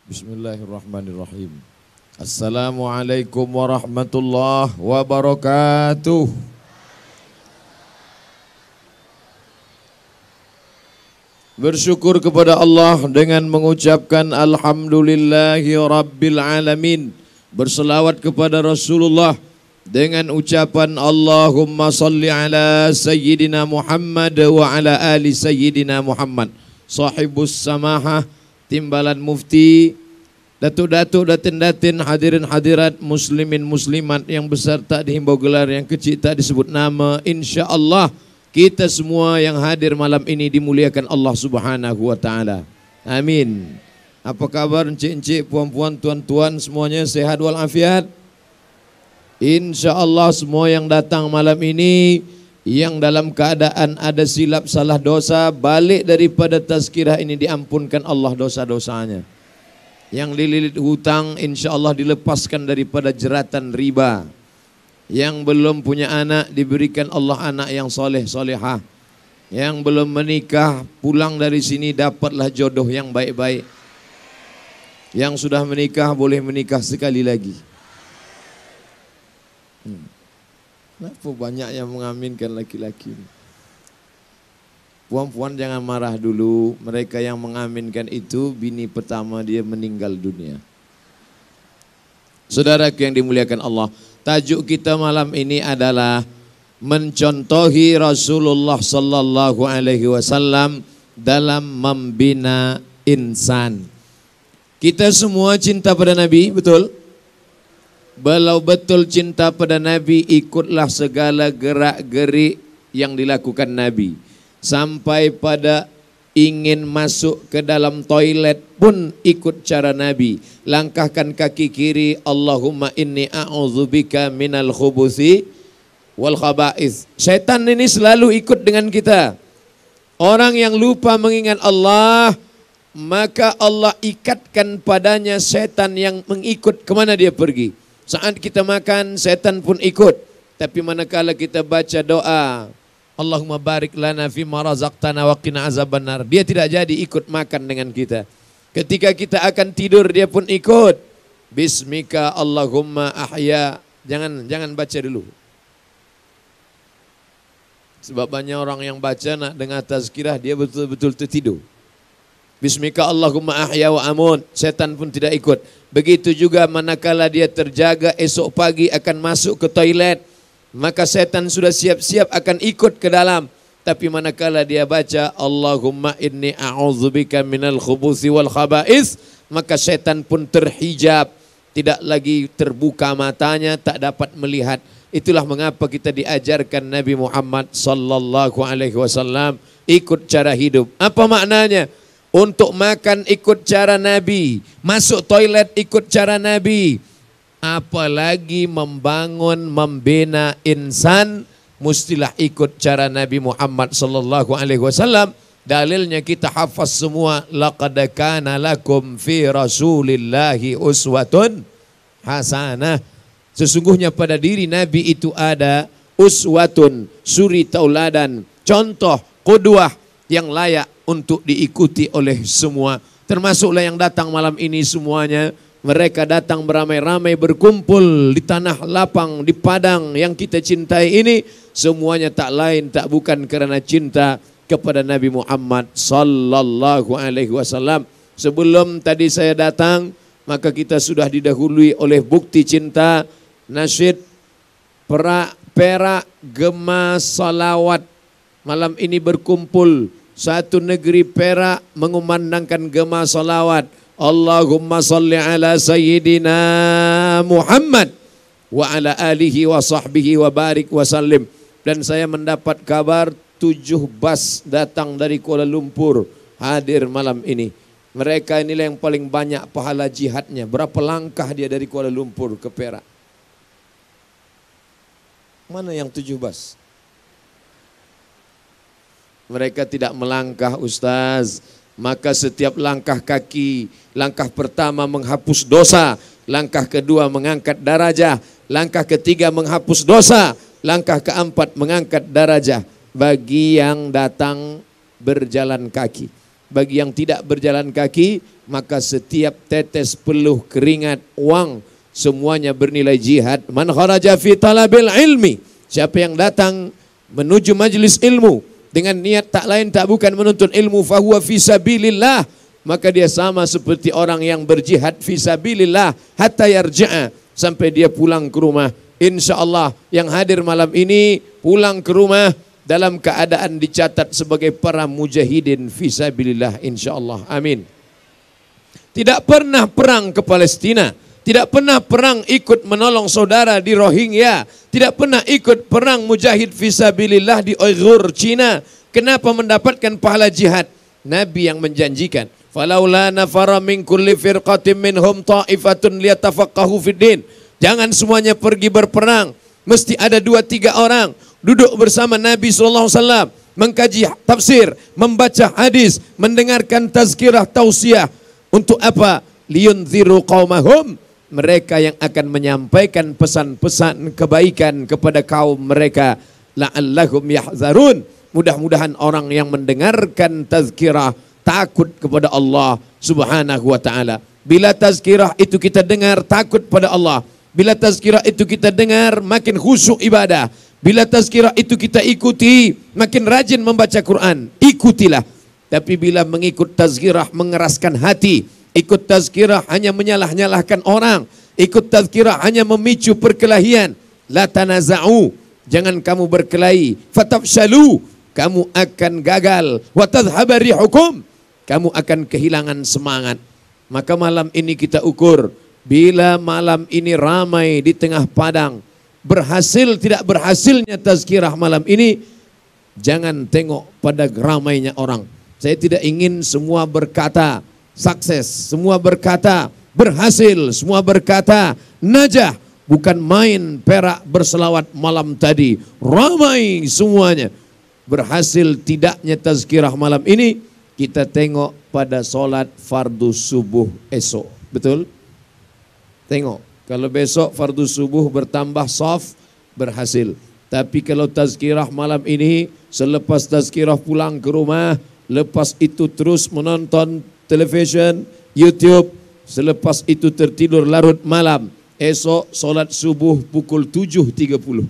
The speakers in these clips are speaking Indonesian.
Bismillahirrahmanirrahim. Assalamualaikum warahmatullahi wabarakatuh. Bersyukur kepada Allah dengan mengucapkan Alhamdulillahi Rabbil Alamin. Berselawat kepada Rasulullah dengan ucapan Allahumma salli ala Sayyidina Muhammad wa ala ali Sayyidina Muhammad. Sahibus samahah, timbalan mufti, datuk-datuk, datin-datin, hadirin hadirat, muslimin muslimat yang besar tak dihimbau gelar, yang kecil tak disebut nama. InsyaAllah kita semua yang hadir malam ini dimuliakan Allah Subhanahu wa ta'ala. Amin. Apa kabar encik-encik, puan-puan, tuan-tuan, semuanya sehat walafiat? InsyaAllah semua yang datang malam ini yang dalam keadaan ada silap salah dosa, balik daripada tazkirah ini diampunkan Allah dosa-dosanya. Yang dililit hutang insyaAllah dilepaskan daripada jeratan riba. Yang belum punya anak diberikan Allah anak yang soleh solehah. Yang belum menikah pulang dari sini dapatlah jodoh yang baik-baik. Yang sudah menikah boleh menikah sekali lagi. Kenapa banyak yang mengaminkan laki-laki? Puan-puan jangan marah dulu. Mereka yang mengaminkan itu bini pertama dia meninggal dunia. Saudaraku yang dimuliakan Allah, tajuk kita malam ini adalah mencontohi Rasulullah sallallahu alaihi wasallam dalam membina insan. Kita semua cinta pada Nabi, betul? Kalau betul cinta pada Nabi, ikutlah segala gerak-gerik yang dilakukan Nabi. Sampai pada ingin masuk ke dalam toilet pun ikut cara Nabi. Langkahkan kaki kiri, Allahumma inni a'udzubika minal khubuthi wal khaba'ith. Syaitan ini selalu ikut dengan kita. Orang yang lupa mengingat Allah, maka Allah ikatkan padanya setan yang mengikut kemana dia pergi. Saat kita makan, setan pun ikut. Tapi manakala kita baca doa, Allahumma barik lana fima razaqtana wa qina azabannar, dia tidak jadi ikut makan dengan kita. Ketika kita akan tidur, dia pun ikut. Bismika Allahumma ahya. Jangan baca dulu. Sebab banyak orang yang baca nak dengar tazkirah, dia betul-betul tertidur. Bismika Allahumma ahya wa amut, setan pun tidak ikut. Begitu juga manakala dia terjaga esok pagi akan masuk ke toilet, maka setan sudah siap-siap akan ikut ke dalam. Tapi manakala dia baca Allahumma inni a'udzubika minal khubuthi wal khaba'ith, maka setan pun terhijab, tidak lagi terbuka matanya, tak dapat melihat. Itulah mengapa kita diajarkan Nabi Muhammad sallallahu alaihi wasallam ikut cara hidup. Apa maknanya? Untuk makan ikut cara Nabi, masuk toilet ikut cara Nabi. Apalagi membangun, membina insan, mestilah ikut cara Nabi Muhammad sallallahu alaihi wasallam. Dalilnya kita hafaz semua, laqad kana lakum fi rasulillahi uswatun hasanah. Sesungguhnya pada diri Nabi itu ada uswatun, suri tauladan, contoh, qudwah yang layak untuk diikuti oleh semua. Termasuklah yang datang malam ini semuanya. Mereka datang beramai-ramai berkumpul di tanah lapang, di padang yang kita cintai ini. Semuanya tak lain tak bukan kerana cinta kepada Nabi Muhammad sallallahu alaihi wasallam. Sebelum tadi saya datang, maka kita sudah didahului oleh bukti cinta. Nasyid perak gema salawat malam ini berkumpul. Satu negeri Perak mengumandangkan gema salawat. Allahumma salli ala Sayyidina Muhammad wa ala alihi wa sahbihi wa barik wa sallim. Dan saya mendapat kabar 7 bas datang dari Kuala Lumpur hadir malam ini. Mereka inilah yang paling banyak pahala jihadnya. Berapa langkah dia dari Kuala Lumpur ke Perak? Mana yang 7 bas? Mereka tidak melangkah, Ustaz. Maka setiap langkah kaki, langkah pertama menghapus dosa, langkah kedua mengangkat darajah, langkah ketiga menghapus dosa, langkah keempat mengangkat darajah bagi yang datang berjalan kaki. bagi yang tidak berjalan kaki, maka setiap tetes peluh keringat uang semuanya bernilai jihad. Man kharaja fi talabil ilmi, siapa yang datang menuju majlis ilmu dengan niat tak lain tak bukan menuntut ilmu, fahuwa fi sabilillah, maka dia sama seperti orang yang berjihad fi sabilillah hatta yarja'a, sampai dia pulang ke rumah. Insyaallah yang hadir malam ini pulang ke rumah dalam keadaan dicatat sebagai para mujahidin fi sabilillah insyaallah. Amin. Tidak pernah perang ke Palestina, tidak pernah perang ikut menolong saudara di Rohingya, tidak pernah ikut perang mujahid fisabilillah di Uighur, Cina. Kenapa mendapatkan pahala jihad? Nabi yang menjanjikan, falaula nafara min kulli firqatin minhum ta'ifatun liyatafaqahu fiddin. Jangan semuanya pergi berperang, mesti ada 2-3 orang duduk bersama Nabi SAW, mengkaji tafsir, membaca hadis, mendengarkan tazkirah tausiah. Untuk apa? Liyunziru qaumahum, mereka yang akan menyampaikan pesan-pesan kebaikan kepada kaum mereka. La'allahum yahzarun, mudah-mudahan orang yang mendengarkan tazkirah takut kepada Allah Subhanahu wa ta'ala. Bila tazkirah itu kita dengar takut pada Allah, bila tazkirah itu kita dengar makin khusyuk ibadah, bila tazkirah itu kita ikuti makin rajin membaca Quran, ikutilah. Tapi bila mengikut tazkirah mengeraskan hati, ikut tazkirah hanya menyalah-nyalahkan orang, ikut tazkirah hanya memicu perkelahian, la tanaza'u, jangan kamu berkelahi, fatafshalu, kamu akan gagal, wa tadhhaba rihukum, kamu akan kehilangan semangat. Maka malam ini kita ukur, bila malam ini ramai di tengah padang, berhasil tidak berhasilnya tazkirah malam ini, jangan tengok pada ramainya orang. Saya tidak ingin semua berkata sukses, semua berkata berhasil, semua berkata najah. Bukan main perak berselawat malam tadi, ramai semuanya. Berhasil tidaknya tazkirah malam ini, kita tengok pada solat fardu subuh esok. Betul? Tengok, kalau besok fardu subuh bertambah saf, berhasil. Tapi kalau tazkirah malam ini, selepas tazkirah pulang ke rumah, lepas itu terus menonton television, YouTube, selepas itu tertidur larut malam, esok solat subuh pukul 7.30.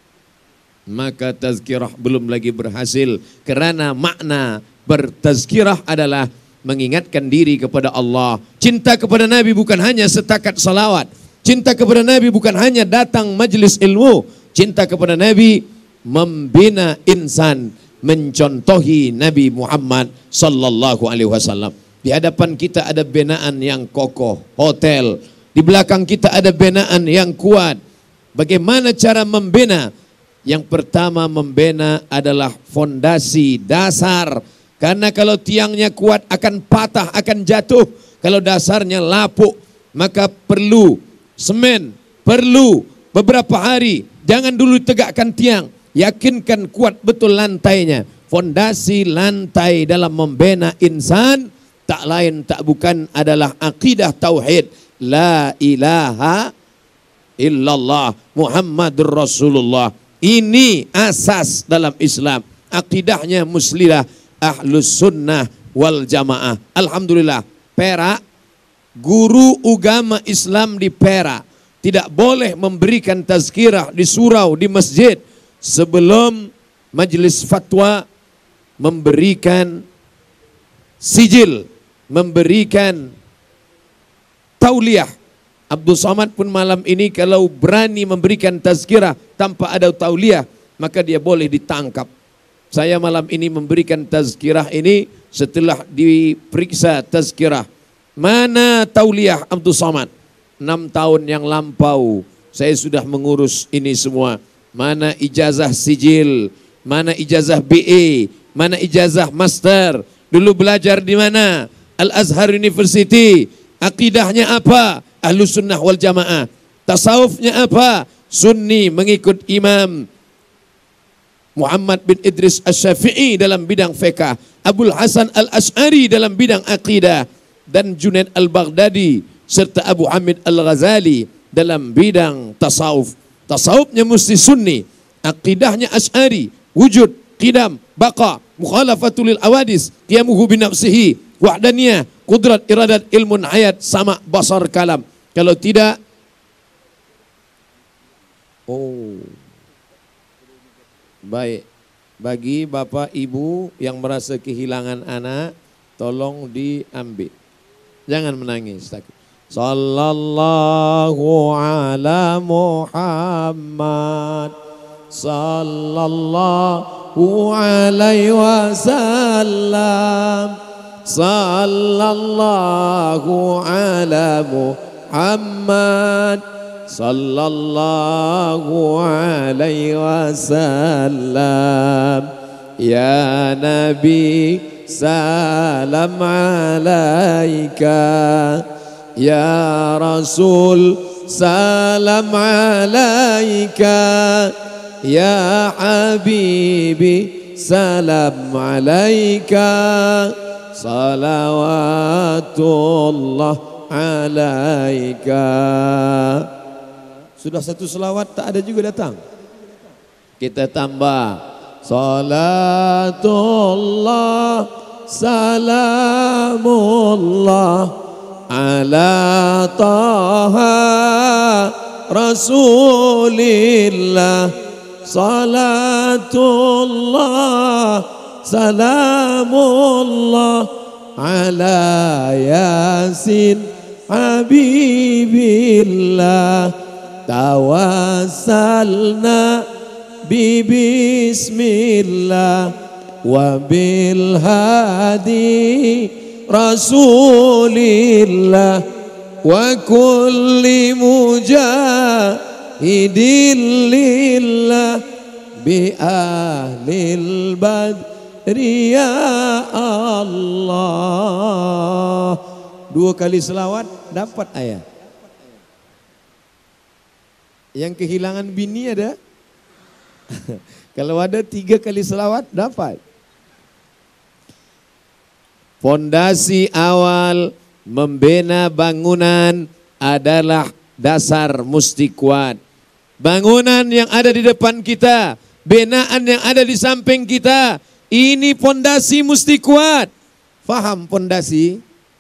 Maka tazkirah belum lagi berhasil, kerana makna bertazkirah adalah mengingatkan diri kepada Allah. Cinta kepada Nabi bukan hanya setakat salawat, cinta kepada Nabi bukan hanya datang majlis ilmu, cinta kepada Nabi membina insan, mencontohi Nabi Muhammad sallallahu alaihi wasallam. Di hadapan kita ada binaan yang kokoh, hotel. Di belakang kita ada binaan yang kuat. Bagaimana cara membina? Yang pertama membina adalah fondasi, dasar. Karena kalau tiangnya kuat akan patah, akan jatuh. Kalau dasarnya lapuk, maka perlu semen, perlu beberapa hari. Jangan dulu tegakkan tiang, yakinkan kuat betul lantainya. Fondasi lantai dalam membina insan tak lain tak bukan adalah akidah tauhid, la ilaha illallah Muhammadur Rasulullah. Ini asas dalam Islam. Akidahnya muslilah, ahlus sunnah wal jamaah. Alhamdulillah, Perak, guru agama Islam di Perak tidak boleh memberikan tazkirah di surau, di masjid, sebelum majelis fatwa memberikan sijil, memberikan tauliyah. Abdul Somad pun malam ini kalau berani memberikan tazkirah tanpa ada tauliyah, maka dia boleh ditangkap. Saya malam ini memberikan tazkirah ini setelah diperiksa tazkirah. Mana tauliyah Abdul Somad? 6 tahun yang lampau saya sudah mengurus ini semua. Mana ijazah sijil, mana ijazah BA, mana ijazah master. Dulu belajar di mana? Al-Azhar University. Akidahnya apa? Ahlus sunnah wal jamaah. Tasawufnya apa? Sunni, mengikut Imam Muhammad bin Idris Asy-Syafi'i dalam bidang fiqh, Abul Hasan Al-Asy'ari dalam bidang akidah, dan Junaid Al-Baghdadi serta Abu Hamid Al-Ghazali dalam bidang tasawuf. Tasawufnya mesti sunni, akidahnya Asy'ari, wujud, qidam, baqa, mukhalafatul awadis, qiyamuhu binafsihi, wahdaniyah, qudrat, iradat, ilmun, hayat, sama, basar, kalam. Kalau tidak, baik. Bagi bapak ibu yang merasa kehilangan anak, tolong diambil. Jangan menangis. Sallallahu ala Muhammad, sallallahu alaihi wasallam, sallallahu ala Muhammad, sallallahu alaihi wasallam. Ya Nabi, salam alaika. Ya Rasul, salam alaika. Ya Habibi, salam alaika. Salawatullah alaika. Sudah satu selawat tak ada juga datang. Kita tambah. Salatullah, salamullah ala taha rasulillah. Salatullah, salamullah ala yasin habibillah. Tawassalna bismillah wa bil hadi rasulillah wa kulli mujahidin lillah bi ahlil badri ya Allah. 2 kali selawat dapat ayat. Yang kehilangan bini ada? Kalau ada 3 kali selawat dapat. Fondasi awal membina bangunan adalah dasar mesti kuat. Bangunan yang ada di depan kita, binaan yang ada di samping kita, ini fondasi mesti kuat. Faham fondasi?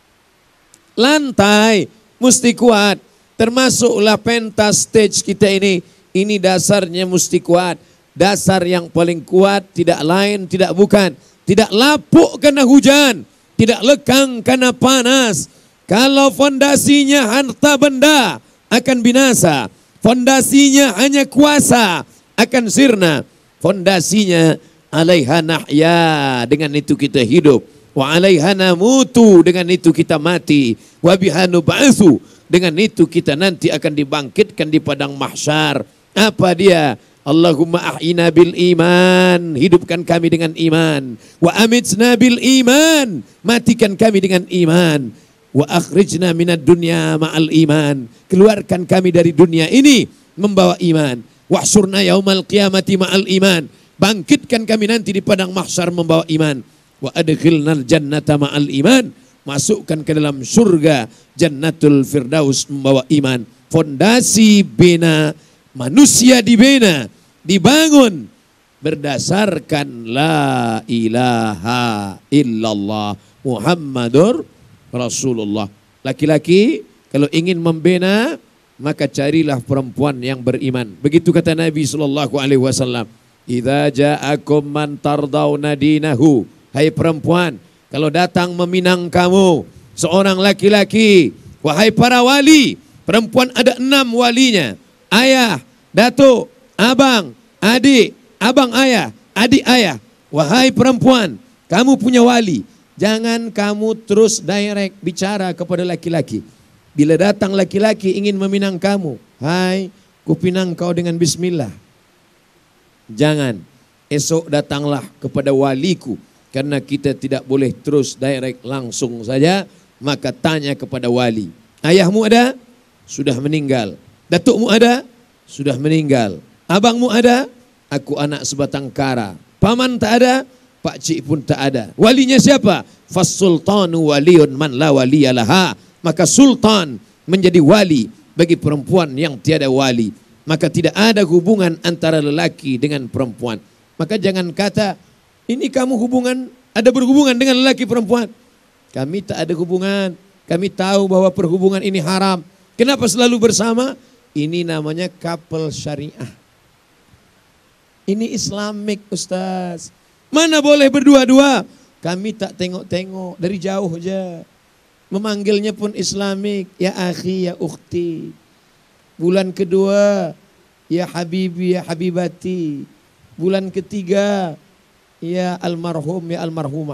Lantai mesti kuat. Termasuklah pentas stage kita ini dasarnya mesti kuat. Dasar yang paling kuat tidak lain, tidak bukan. Tidak lapuk karena hujan, tidak lekang karena panas. Kalau fondasinya harta benda akan binasa. Fondasinya hanya kuasa akan sirna. Fondasinya alaiha nahya, dengan itu kita hidup. Wa alaiha namutu, dengan itu kita mati. Wa biha nub'atsu, dengan itu kita nanti akan dibangkitkan di padang mahsyar. Apa dia? Allahumma ahyina bil iman, hidupkan kami dengan iman. Wa amitna bil iman, matikan kami dengan iman. Wa akhrijna minad dunya ma'al iman, keluarkan kami dari dunia ini membawa iman. Wahsyurna yaumal qiyamati ma'al iman, bangkitkan kami nanti di padang mahsyar membawa iman. Wa adkhilnal jannata ma'al iman, masukkan ke dalam surga Jannatul Firdaus membawa iman. Fondasi bina manusia dibina, dibangun berdasarkan la ilaha illallah Muhammadur Rasulullah. Laki-laki kalau ingin membina, maka carilah perempuan yang beriman. Begitu kata Nabi SAW. Idza ja'akum man tardawna dinahu, hai perempuan, kalau datang meminang kamu seorang laki-laki, wahai para wali, perempuan ada 6 walinya. Ayah, datuk, abang, adik, abang ayah, adik ayah. Wahai perempuan, kamu punya wali. Jangan kamu terus direct bicara kepada laki-laki. Bila datang laki-laki ingin meminang kamu, hai, kupinang kau dengan bismillah. Jangan. Esok datanglah kepada waliku. Karena kita tidak boleh terus direct langsung saja. Maka tanya kepada wali. Ayahmu ada? Sudah meninggal. Datukmu ada? Sudah meninggal. Abangmu ada? Aku anak sebatang kara. Paman tak ada? Pak cik pun tak ada. Walinya siapa? Fas-sultanu waliyun man la waliyalaha. Maka sultan menjadi wali bagi perempuan yang tiada wali. Maka tidak ada hubungan antara lelaki dengan perempuan. Maka jangan kata, Ini kamu ada berhubungan dengan lelaki perempuan. Kami tak ada hubungan. Kami tahu bahwa perhubungan ini haram. Kenapa selalu bersama? Ini namanya couple syariah. Ini Islamik, Ustaz. Mana boleh berdua-dua? Kami tak tengok-tengok, dari jauh aja. Memanggilnya pun Islamik. Ya akhi, ya ukhti. Bulan kedua, ya habibi, ya habibati. Bulan ketiga, ya almarhum, ya almarhumah.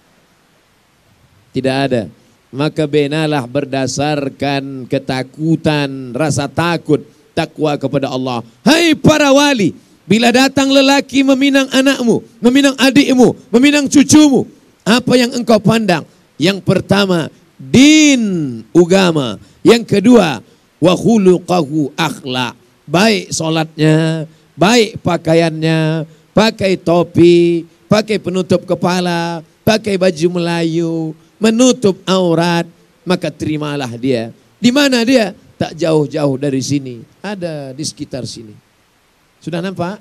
Tidak ada. Maka benalah berdasarkan ketakutan, rasa takut, takwa kepada Allah. Hai para wali, bila datang lelaki meminang anakmu, meminang adikmu, meminang cucumu, apa yang engkau pandang? Yang pertama, din, agama. Yang kedua, wa khuluqahu, akhlak. Baik solatnya, baik pakaiannya, pakai topi, pakai penutup kepala, pakai baju Melayu, menutup aurat, maka terimalah dia. Di mana dia? Tak jauh-jauh dari sini. Ada di sekitar sini. Sudah nampak?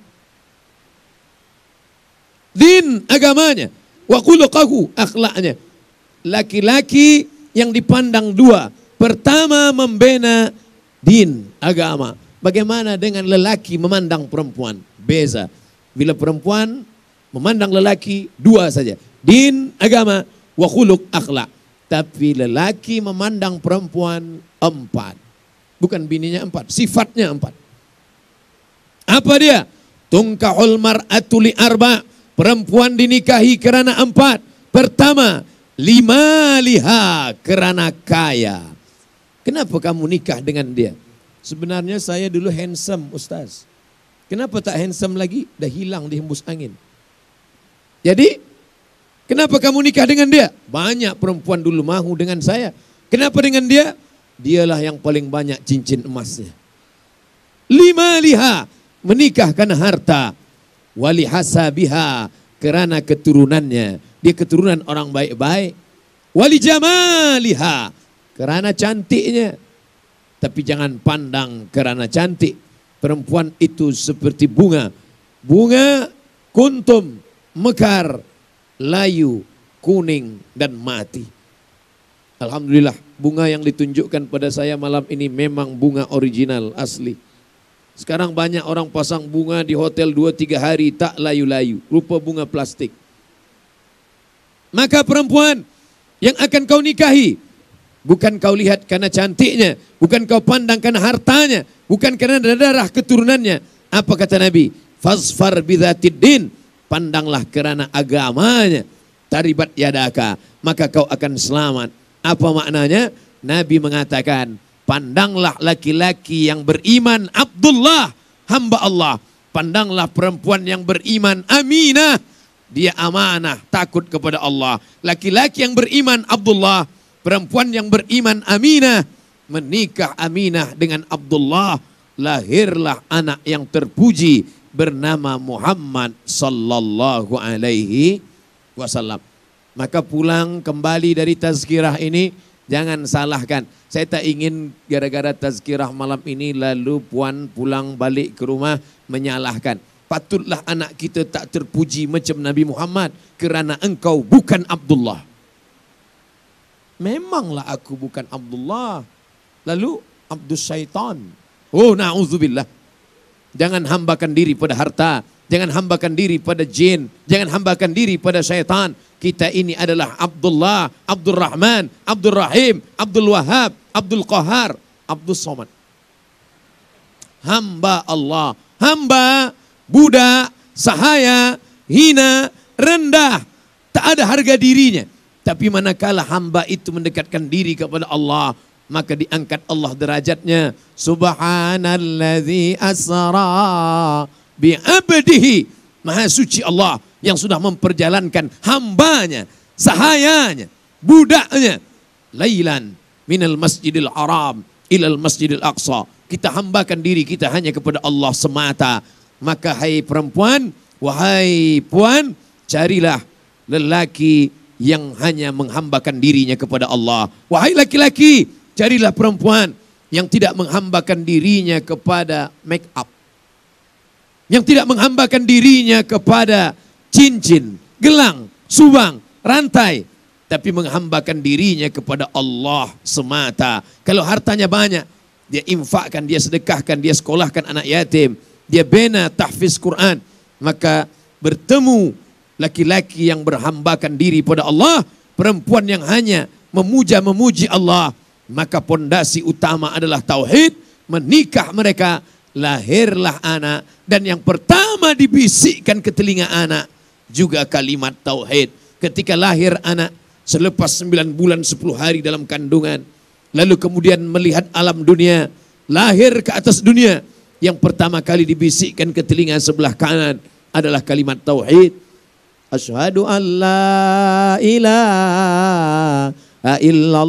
Din, agamanya. Wa khuluqahu, akhlaknya. Laki-laki yang dipandang dua. Pertama, membina din, agama. Bagaimana dengan lelaki memandang perempuan? Beza. Bila perempuan memandang lelaki, dua saja. Din, agama, wa khuluq, akhlak. Tapi lelaki memandang perempuan 4. Bukan bininya 4, sifatnya 4. Apa dia? Tungkahul mar'atu li arba'. Perempuan dinikahi kerana 4. Pertama, limaliha, kerana kaya. Kenapa kamu nikah dengan dia? Sebenarnya saya dulu handsome, Ustaz. Kenapa tak handsome lagi? Dah hilang dihembus angin. Jadi, kenapa kamu nikah dengan dia? Banyak perempuan dulu mahu dengan saya. Kenapa dengan dia? Dialah yang paling banyak cincin emasnya. 5 liha, menikah karena harta. Wali hasabiha, kerana keturunannya. Dia keturunan orang baik-baik. Wali jamaliha, kerana cantiknya. Tapi jangan pandang kerana cantik. Perempuan itu seperti bunga. Bunga kuntum, mekar, layu, kuning dan mati. Alhamdulillah, bunga yang ditunjukkan pada saya malam ini memang bunga original, asli. Sekarang banyak orang pasang bunga di hotel 2-3 hari tak layu-layu, rupa bunga plastik. Maka perempuan yang akan kau nikahi, bukan kau lihat karena cantiknya, bukan kau pandang karena hartanya, bukan karena darah keturunannya. Apa kata Nabi? Fasfar bidzatid din, pandanglah kerana agamanya. Taribat yadaka, maka kau akan selamat. Apa maknanya? Nabi mengatakan, pandanglah laki-laki yang beriman, Abdullah, hamba Allah. Pandanglah perempuan yang beriman, Aminah, dia amanah, takut kepada Allah. Laki-laki yang beriman, Abdullah. Perempuan yang beriman, Aminah, menikah Aminah dengan Abdullah. Lahirlah anak yang terpuji bernama Muhammad sallallahu alaihi wasallam. Maka pulang kembali dari tazkirah ini, jangan salahkan. Saya tak ingin gara-gara tazkirah malam ini lalu puan pulang balik ke rumah menyalahkan. Patutlah anak kita tak terpuji macam Nabi Muhammad kerana engkau bukan Abdullah. Memanglah aku bukan Abdullah. Lalu Abdus Syaitan. Oh, na'udzubillah. Jangan hambakan diri pada harta. Jangan hambakan diri pada jin. Jangan hambakan diri pada syaitan. Kita ini adalah Abdullah, Abdul Rahman, Abdul Rahim, Abdul Wahab, Abdul Qahar, Abdul Somad. Hamba Allah. Hamba, budak, sahaya, hina, rendah. Tak ada harga dirinya. Tapi manakala hamba itu mendekatkan diri kepada Allah, maka diangkat Allah derajatnya. Subhanalladzi asra bi'abdihi. Maha suci Allah yang sudah memperjalankan hambanya, sahayanya, budaknya. Lailan minal masjidil haram ilal masjidil aqsa. Kita hambakan diri kita hanya kepada Allah semata. Maka hai perempuan, wahai puan, carilah lelaki yang hanya menghambakan dirinya kepada Allah. Wahai laki-laki, carilah perempuan yang tidak menghambakan dirinya kepada make up, yang tidak menghambakan dirinya kepada cincin, gelang, subang, rantai, tapi menghambakan dirinya kepada Allah semata. Kalau hartanya banyak, dia infakkan, dia sedekahkan, dia sekolahkan anak yatim, dia bina tahfiz Quran, maka bertemu laki-laki yang berhambakan diri pada Allah, perempuan yang hanya memuji Allah, maka pondasi utama adalah tauhid. Menikah mereka, lahirlah anak, dan yang pertama dibisikkan ke telinga anak juga kalimat tauhid. Ketika lahir anak, selepas 9 bulan 10 hari dalam kandungan, lalu kemudian melihat alam dunia, lahir ke atas dunia, yang pertama kali dibisikkan ke telinga sebelah kanan adalah kalimat tauhid. Asyhadu an la ilaha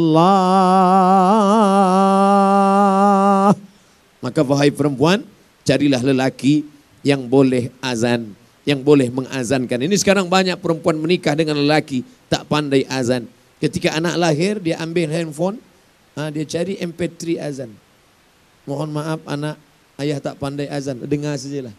illallah. Maka wahai perempuan, carilah lelaki yang boleh azan, yang boleh mengazankan. Ini sekarang banyak perempuan menikah dengan lelaki tak pandai azan. Ketika anak lahir, dia ambil handphone, dia cari MP3 azan. Mohon maaf anak, ayah tak pandai azan, dengar sajalah.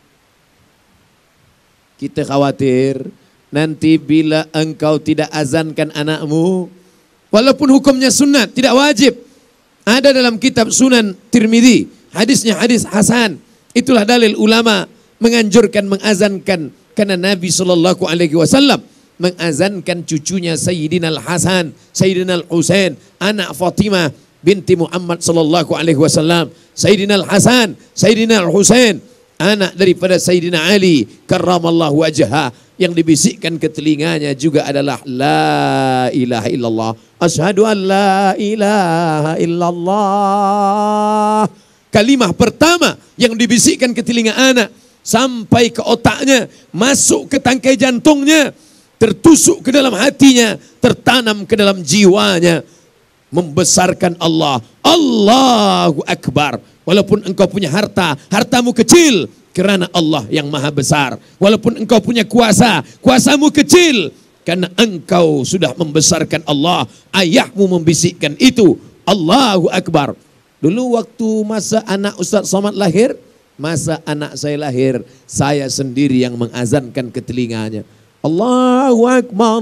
Kita khawatir nanti bila engkau tidak azankan anakmu, walaupun hukumnya sunat, tidak wajib. Ada dalam kitab Sunan Tirmidzi, hadisnya hadis hasan. Itulah dalil ulama menganjurkan mengazankan, karena Nabi SAW mengazankan cucunya Sayyidina Al-Hasan, Sayyidina Al-Husain, anak Fatimah binti Muhammad SAW. Sayyidina Al-Hasan, Sayyidina Al-Husain, anak daripada Sayyidina Ali karramallahu wajhah, yang dibisikkan ke telinganya juga adalah la ilaha illallah. Asyhadu an la ilaha illallah. Kalimah pertama yang dibisikkan ke telinga anak, sampai ke otaknya, masuk ke tangkai jantungnya, tertusuk ke dalam hatinya, tertanam ke dalam jiwanya, membesarkan Allah. Allahu Akbar. Walaupun engkau punya harta, hartamu kecil, kerana Allah yang maha besar. Walaupun engkau punya kuasa, kuasamu kecil, karena engkau sudah membesarkan Allah. Ayahmu membisikkan itu, Allahu Akbar. Dulu waktu masa anak Ustaz Somad lahir, masa anak saya lahir, saya sendiri yang mengazankan ke telinganya. Allahu Akbar,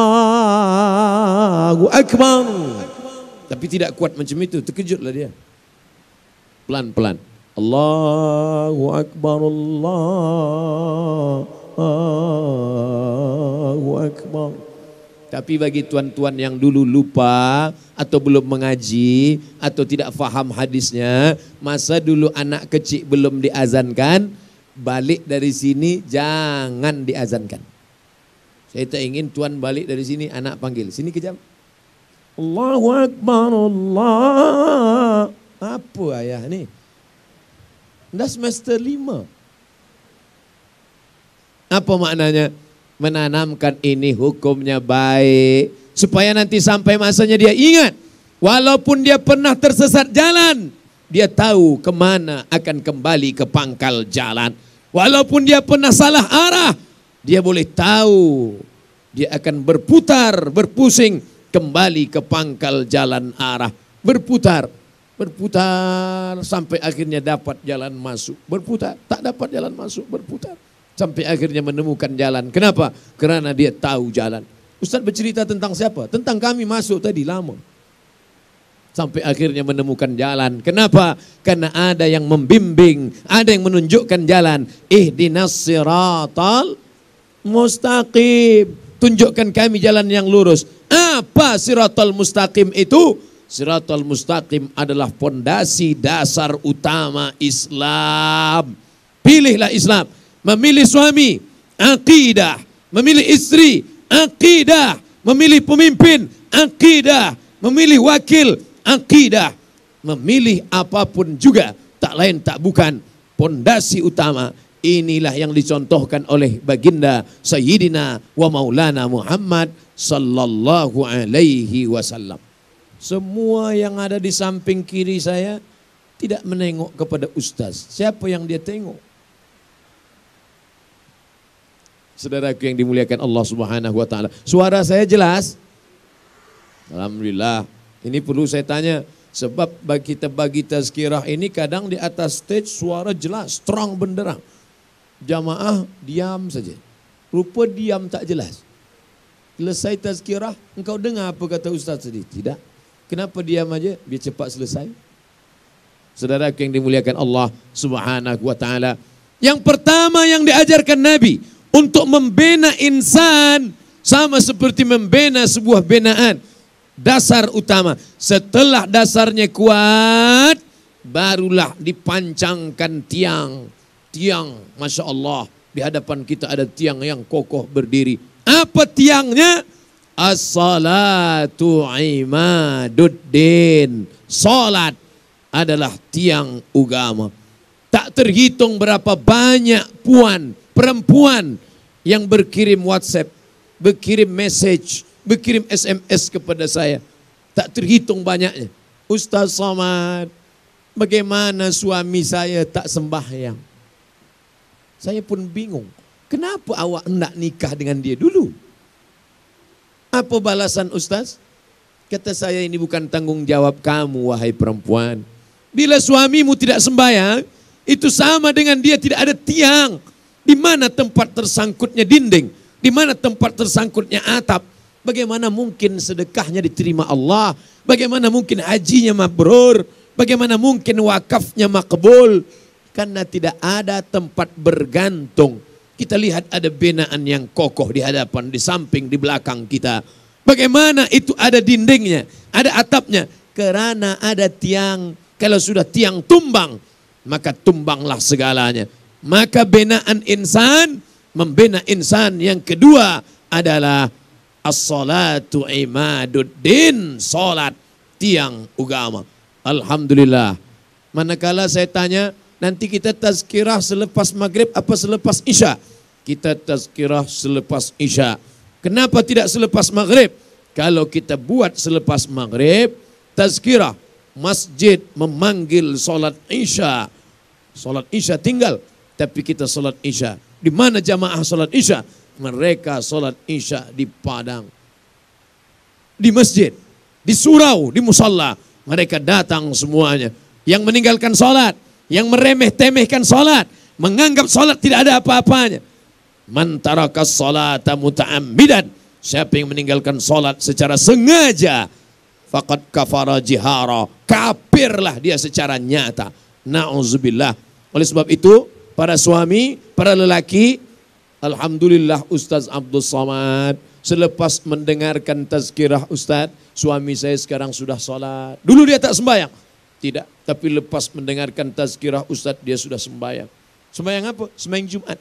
Allahu Akbar. Tapi tidak kuat macam itu, terkejutlah dia. Pelan-pelan. Allahu Akbar, Allahu Akbar. Tapi bagi tuan-tuan yang dulu lupa atau belum mengaji atau tidak faham hadisnya, masa dulu anak kecil belum diazankan, balik dari sini jangan diazankan. Saya tak ingin tuan balik dari sini, anak panggil, sini kejap. Allahu Akbar, Allah. Apa ayah ni? Dah semester 5. Apa maknanya? Menanamkan ini hukumnya baik, supaya nanti sampai masanya dia ingat. Walaupun dia pernah tersesat jalan, dia tahu kemana akan kembali ke pangkal jalan. Walaupun dia pernah salah arah, dia boleh tahu dia akan berputar, berpusing, kembali ke pangkal jalan arah. Berputar, berputar, sampai akhirnya dapat jalan masuk. Berputar, tak dapat jalan masuk, berputar, sampai akhirnya menemukan jalan. Kenapa? Kerana dia tahu jalan. Ustaz bercerita tentang siapa? Tentang kami masuk tadi lama. Sampai akhirnya menemukan jalan. Kenapa? Karena ada yang membimbing, ada yang menunjukkan jalan. Ihdinas siratal mustaqim. Tunjukkan kami jalan yang lurus. Apa siratal mustaqim itu? Siratal mustaqim adalah pondasi dasar utama Islam. Pilihlah Islam. Memilih suami, akidah. Memilih istri, akidah. Memilih pemimpin, akidah. Memilih wakil, akidah. Memilih apapun juga, tak lain tak bukan, pondasi utama. Inilah yang dicontohkan oleh baginda Sayyidina wa Maulana Muhammad sallallahu alaihi wasallam. Semua yang ada di samping kiri saya tidak menengok kepada ustaz. Siapa yang dia tengok? Saudaraku yang dimuliakan Allah Subhanahu wa taala. Suara saya jelas? Alhamdulillah. Ini perlu saya tanya, sebab kita bagi tazkirah ini kadang di atas stage suara jelas, terang benderang. Jamaah diam saja. Rupa diam tak jelas. Selesai tazkirah, engkau dengar apa kata ustaz tadi? Tidak. Kenapa diam aja? Biar cepat selesai. Saudara yang dimuliakan Allah Subhanahu wa taala. Yang pertama yang diajarkan Nabi untuk membina insan sama seperti membina sebuah binaan. Dasar utama. Setelah dasarnya kuat, barulah dipancangkan tiang. Tiang, Masya Allah. Di hadapan kita ada tiang yang kokoh berdiri. Apa tiangnya? As-salatu imaduddin. Salat adalah tiang agama. Tak terhitung berapa banyak puan, perempuan yang berkirim WhatsApp, berkirim message, berkirim SMS kepada saya. Tak terhitung banyaknya. Ustaz Somad, bagaimana suami saya tak sembahyang? Saya pun bingung. Kenapa awak hendak nikah dengan dia dulu? Apa balasan Ustaz? Kata saya, ini bukan tanggung jawab kamu wahai perempuan. Bila suamimu tidak sembahyang, itu sama dengan dia tidak ada tiang. Di mana tempat tersangkutnya dinding? Di mana tempat tersangkutnya atap? Bagaimana mungkin sedekahnya diterima Allah? Bagaimana mungkin hajinya mabrur? Bagaimana mungkin wakafnya makbul? Karena tidak ada tempat bergantung. Kita lihat ada binaan yang kokoh di hadapan, di samping, di belakang kita. Bagaimana itu ada dindingnya, ada atapnya? Karena ada tiang. Kalau sudah tiang tumbang, maka tumbanglah segalanya. Maka binaan insan, membina insan yang kedua adalah as-salatu imaduddin. Salat, tiang agama. Alhamdulillah. Manakala saya tanya, nanti kita tazkirah selepas maghrib apa selepas isya? Kita tazkirah selepas isya. Kenapa tidak selepas maghrib? Kalau kita buat selepas maghrib, tazkirah, masjid memanggil solat isya. Solat isya tinggal, tapi kita solat isya. Di mana jamaah solat isya? Mereka solat isya di padang, di masjid, di surau, di musalla. Mereka datang semuanya. Yang meninggalkan solat, yang meremeh-temehkan solat, menganggap solat tidak ada apa-apanya. Man tarakas salata muta'ammidan, siapa yang meninggalkan solat secara sengaja, faqad kafara jihara, kafirlah dia secara nyata. Na'udzubillah. Oleh sebab itu, para suami, para lelaki, alhamdulillah Ustaz Abdul Somad, selepas mendengarkan tazkirah Ustaz, suami saya sekarang sudah solat. Dulu dia tak sembahyang. Tidak, tapi lepas mendengarkan tazkirah Ustaz, dia sudah sembahyang. Sembahyang apa? Sembahyang Jumat.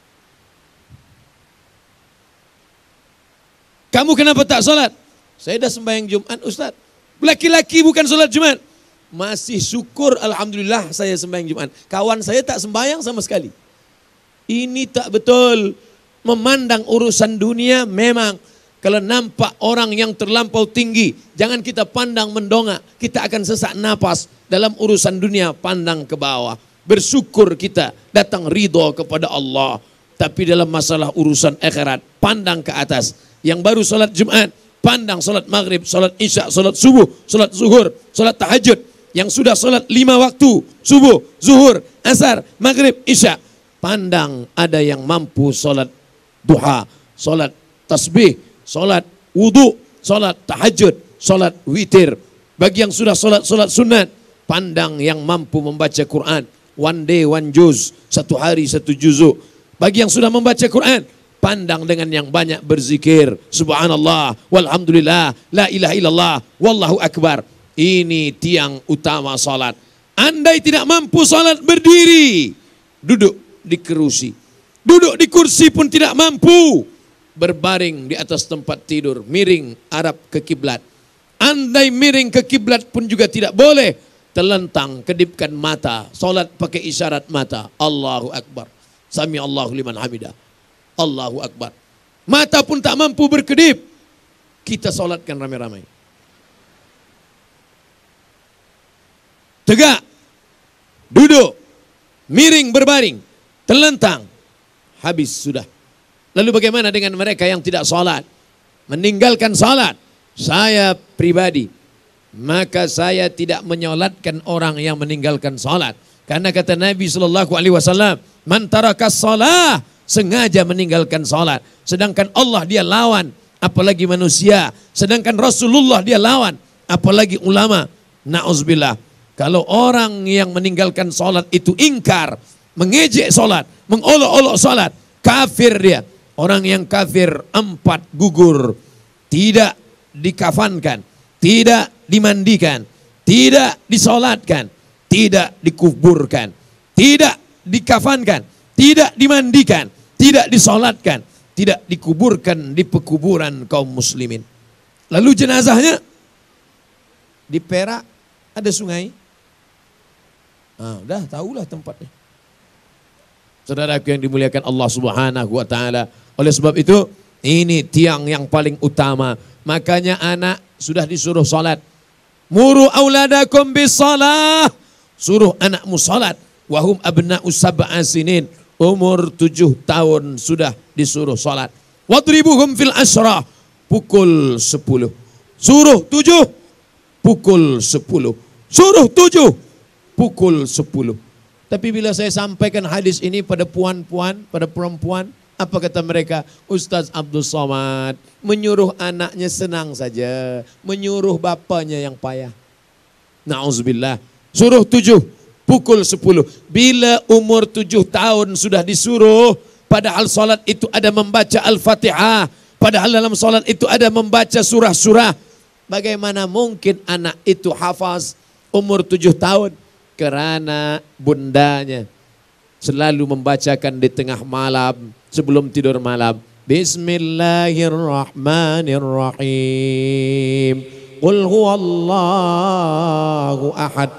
Kamu kenapa tak solat? Saya dah sembahyang Jumat Ustaz. Laki-laki bukan solat Jumat. Masih syukur, alhamdulillah saya sembahyang Jumat. Kawan saya tak sembahyang sama sekali. Ini tak betul. Memandang urusan dunia memang, kalau nampak orang yang terlampau tinggi, jangan kita pandang mendongak. Kita akan sesak napas. Dalam urusan dunia, pandang ke bawah. Bersyukur kita datang ridho kepada Allah. Tapi dalam masalah urusan akhirat, pandang ke atas. Yang baru salat Jumat, pandang salat maghrib, salat isya, salat subuh, salat zuhur, salat tahajud. Yang sudah salat 5 waktu, subuh, zuhur, asar, maghrib, isya. Pandang ada yang mampu salat duha, salat tasbih, salat wudu, salat tahajud, salat witir. Bagi yang sudah salat sunat, pandang yang mampu membaca Quran. One day, one juz, 1 hari 1 juzuk. Bagi yang sudah membaca Quran, pandang dengan yang banyak berzikir. Subhanallah, walhamdulillah, la ilaha illallah, wallahu akbar. Ini tiang utama salat. Andai tidak mampu salat berdiri, duduk di kerusi. Duduk di kursi pun tidak mampu. Berbaring di atas tempat tidur, miring Arab ke kiblat. Andai miring ke kiblat pun juga tidak boleh. Terlentang, kedipkan mata. Salat pakai isyarat mata. Allahu akbar. Sami Allahu liman hamidah. Allahu akbar. Mata pun tak mampu berkedip. Kita salatkan ramai-ramai. Tegak. Duduk. Miring berbaring. Terlentang. Habis sudah. Lalu bagaimana dengan mereka yang tidak salat? Meninggalkan salat. Saya pribadi, maka saya tidak menyolatkan orang yang meninggalkan salat. Karena kata Nabi SAW, man tarakas salah, sengaja meninggalkan salat. Sedangkan Allah dia lawan. apalagi manusia. Sedangkan Rasulullah dia lawan, apalagi ulama. Na'udzubillah. Kalau orang yang meninggalkan sholat itu ingkar, mengejek sholat, mengolok-olok sholat, kafir dia. Orang yang kafir 4 gugur. Tidak dikafankan, tidak dimandikan, tidak disolatkan, tidak dikuburkan, tidak dikafankan, tidak dimandikan, tidak disolatkan, tidak dikuburkan di pekuburan kaum muslimin. Lalu jenazahnya di Perak ada sungai. Udah tahulah tempatnya. Saudaraku yang dimuliakan Allah Subhanahu wa taala. Oleh sebab itu, ini tiang yang paling utama. Makanya anak sudah disuruh salat. Muru auladakum bisalah. Suruh anakmu salat. Wahum abna'u sab'a sinin. Umur 7 tahun sudah disuruh salat. Wadribuhum fil asyrah. Pukul 10. Suruh 7. Pukul 10. Suruh 7. Pukul 10. Tapi bila saya sampaikan hadis ini pada puan-puan, pada perempuan, apa kata mereka? Ustaz Abdul Somad menyuruh anaknya senang saja, menyuruh bapaknya yang payah. Na'udzubillah. Suruh 7, pukul 10. Bila umur 7 tahun sudah disuruh, padahal salat itu ada membaca Al-Fatihah, padahal dalam salat itu ada membaca surah-surah. Bagaimana mungkin anak itu hafaz umur 7 tahun? Karena bundanya selalu membacakan di tengah malam, sebelum tidur malam. Bismillahirrahmanirrahim. Qul huwallahu ahad.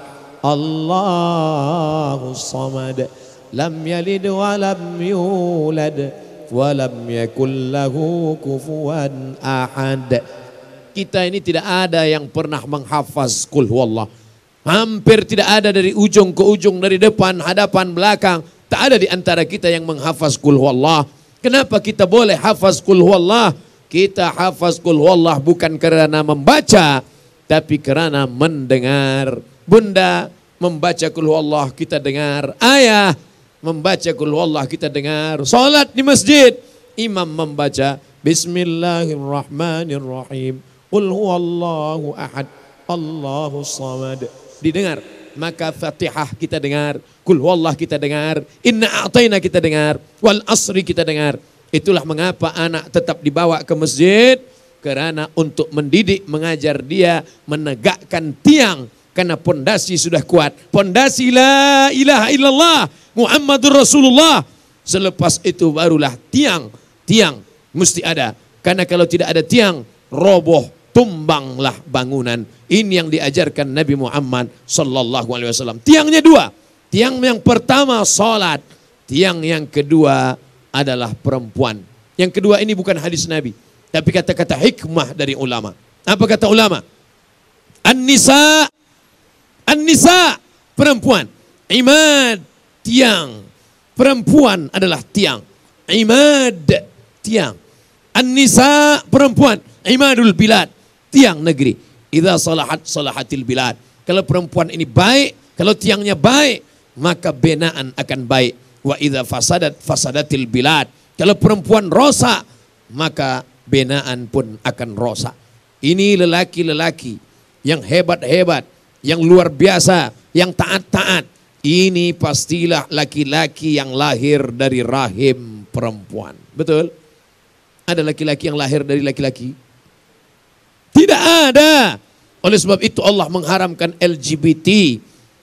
Allahus samad. Lam yalid wa lam yulad. Wa lam yakul lahu kufuwan ahad. Kita ini tidak ada yang pernah menghafaz Qul huwallah. Hampir tidak ada dari ujung ke ujung, dari depan, hadapan, belakang. Tak ada di antara kita yang menghafaz Qul huwallah. Kenapa kita boleh hafaz Qul huwallah? Kita hafaz Qul huwallah bukan karena membaca, tapi karena mendengar. Bunda membaca Qul huwallah, kita dengar. Ayah membaca Qul huwallah, kita dengar. Salat di masjid, imam membaca Bismillahirrahmanirrahim. Qul huwallahu ahad. Allahus samad. Didengar. Maka Fatihah kita dengar, Qul huwallah kita dengar, Inna a'tayna kita dengar, Wal asri kita dengar. Itulah mengapa anak tetap dibawa ke masjid, karena untuk mendidik, mengajar dia menegakkan tiang, karena pondasi sudah kuat. Pondasi la ilaha illallah Muhammadur Rasulullah. Selepas itu barulah tiang mesti ada. Karena kalau tidak ada tiang, roboh, tumbanglah bangunan. Ini yang diajarkan Nabi Muhammad sallallahu alaihi wasallam. Tiangnya 2. Tiang yang pertama salat, tiang yang kedua adalah perempuan. Yang kedua ini bukan hadis Nabi, tapi kata-kata hikmah dari ulama. Apa kata ulama? An-nisa perempuan. Imad tiang. Perempuan adalah tiang. Imad tiang. An-nisa perempuan. Imadul bilad, tiang negeri. Idza salahatil bilad. Kalau perempuan ini baik, kalau tiangnya baik, maka binaan akan baik. Wa idza fasadatil bilad. Kalau perempuan rosak, maka binaan pun akan rosak. Ini lelaki-lelaki yang hebat-hebat, yang luar biasa, yang taat-taat. Ini pastilah laki-laki yang lahir dari rahim perempuan. Betul? Ada laki-laki yang lahir dari laki-laki? Tidak ada. Oleh sebab itu Allah mengharamkan LGBT.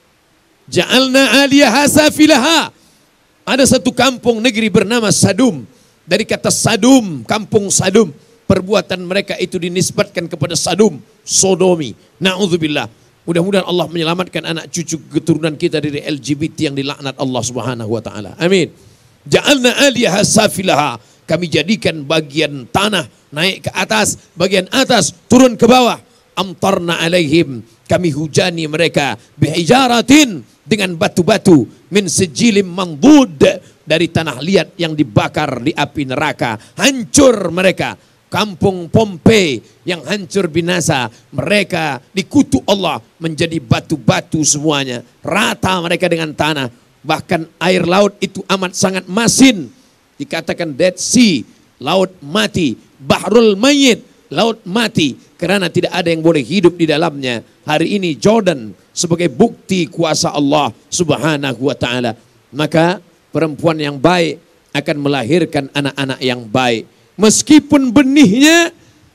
Ja'alna 'aliyaha safilaha. Ada satu kampung negeri bernama Sadum. Dari kata Sadum, kampung Sadum. Perbuatan mereka itu dinisbatkan kepada Sadum, sodomi. Na'udzubillah. Mudah-mudahan Allah menyelamatkan anak cucu keturunan kita dari LGBT yang dilaknat Allah Subhanahu wa taala. Amin. Ja'alna 'aliyaha safilaha. Kami jadikan bagian tanah naik ke atas, bagian atas turun ke bawah. Amtarna alaihim, kami hujani mereka bihijaratin, dengan batu-batu, min sijilim mandud, dari tanah liat yang dibakar di api neraka. Hancur mereka. Kampung Pompei yang hancur binasa, mereka dikutuk Allah menjadi batu-batu semuanya. Rata mereka dengan tanah. Bahkan air laut itu amat sangat masin. Dikatakan Dead Sea, laut mati. Bahrul Mayyit, laut mati, karena tidak ada yang boleh hidup di dalamnya. Hari ini Jordan sebagai bukti kuasa Allah Subhanahu wa ta'ala. Maka perempuan yang baik akan melahirkan anak-anak yang baik. Meskipun benihnya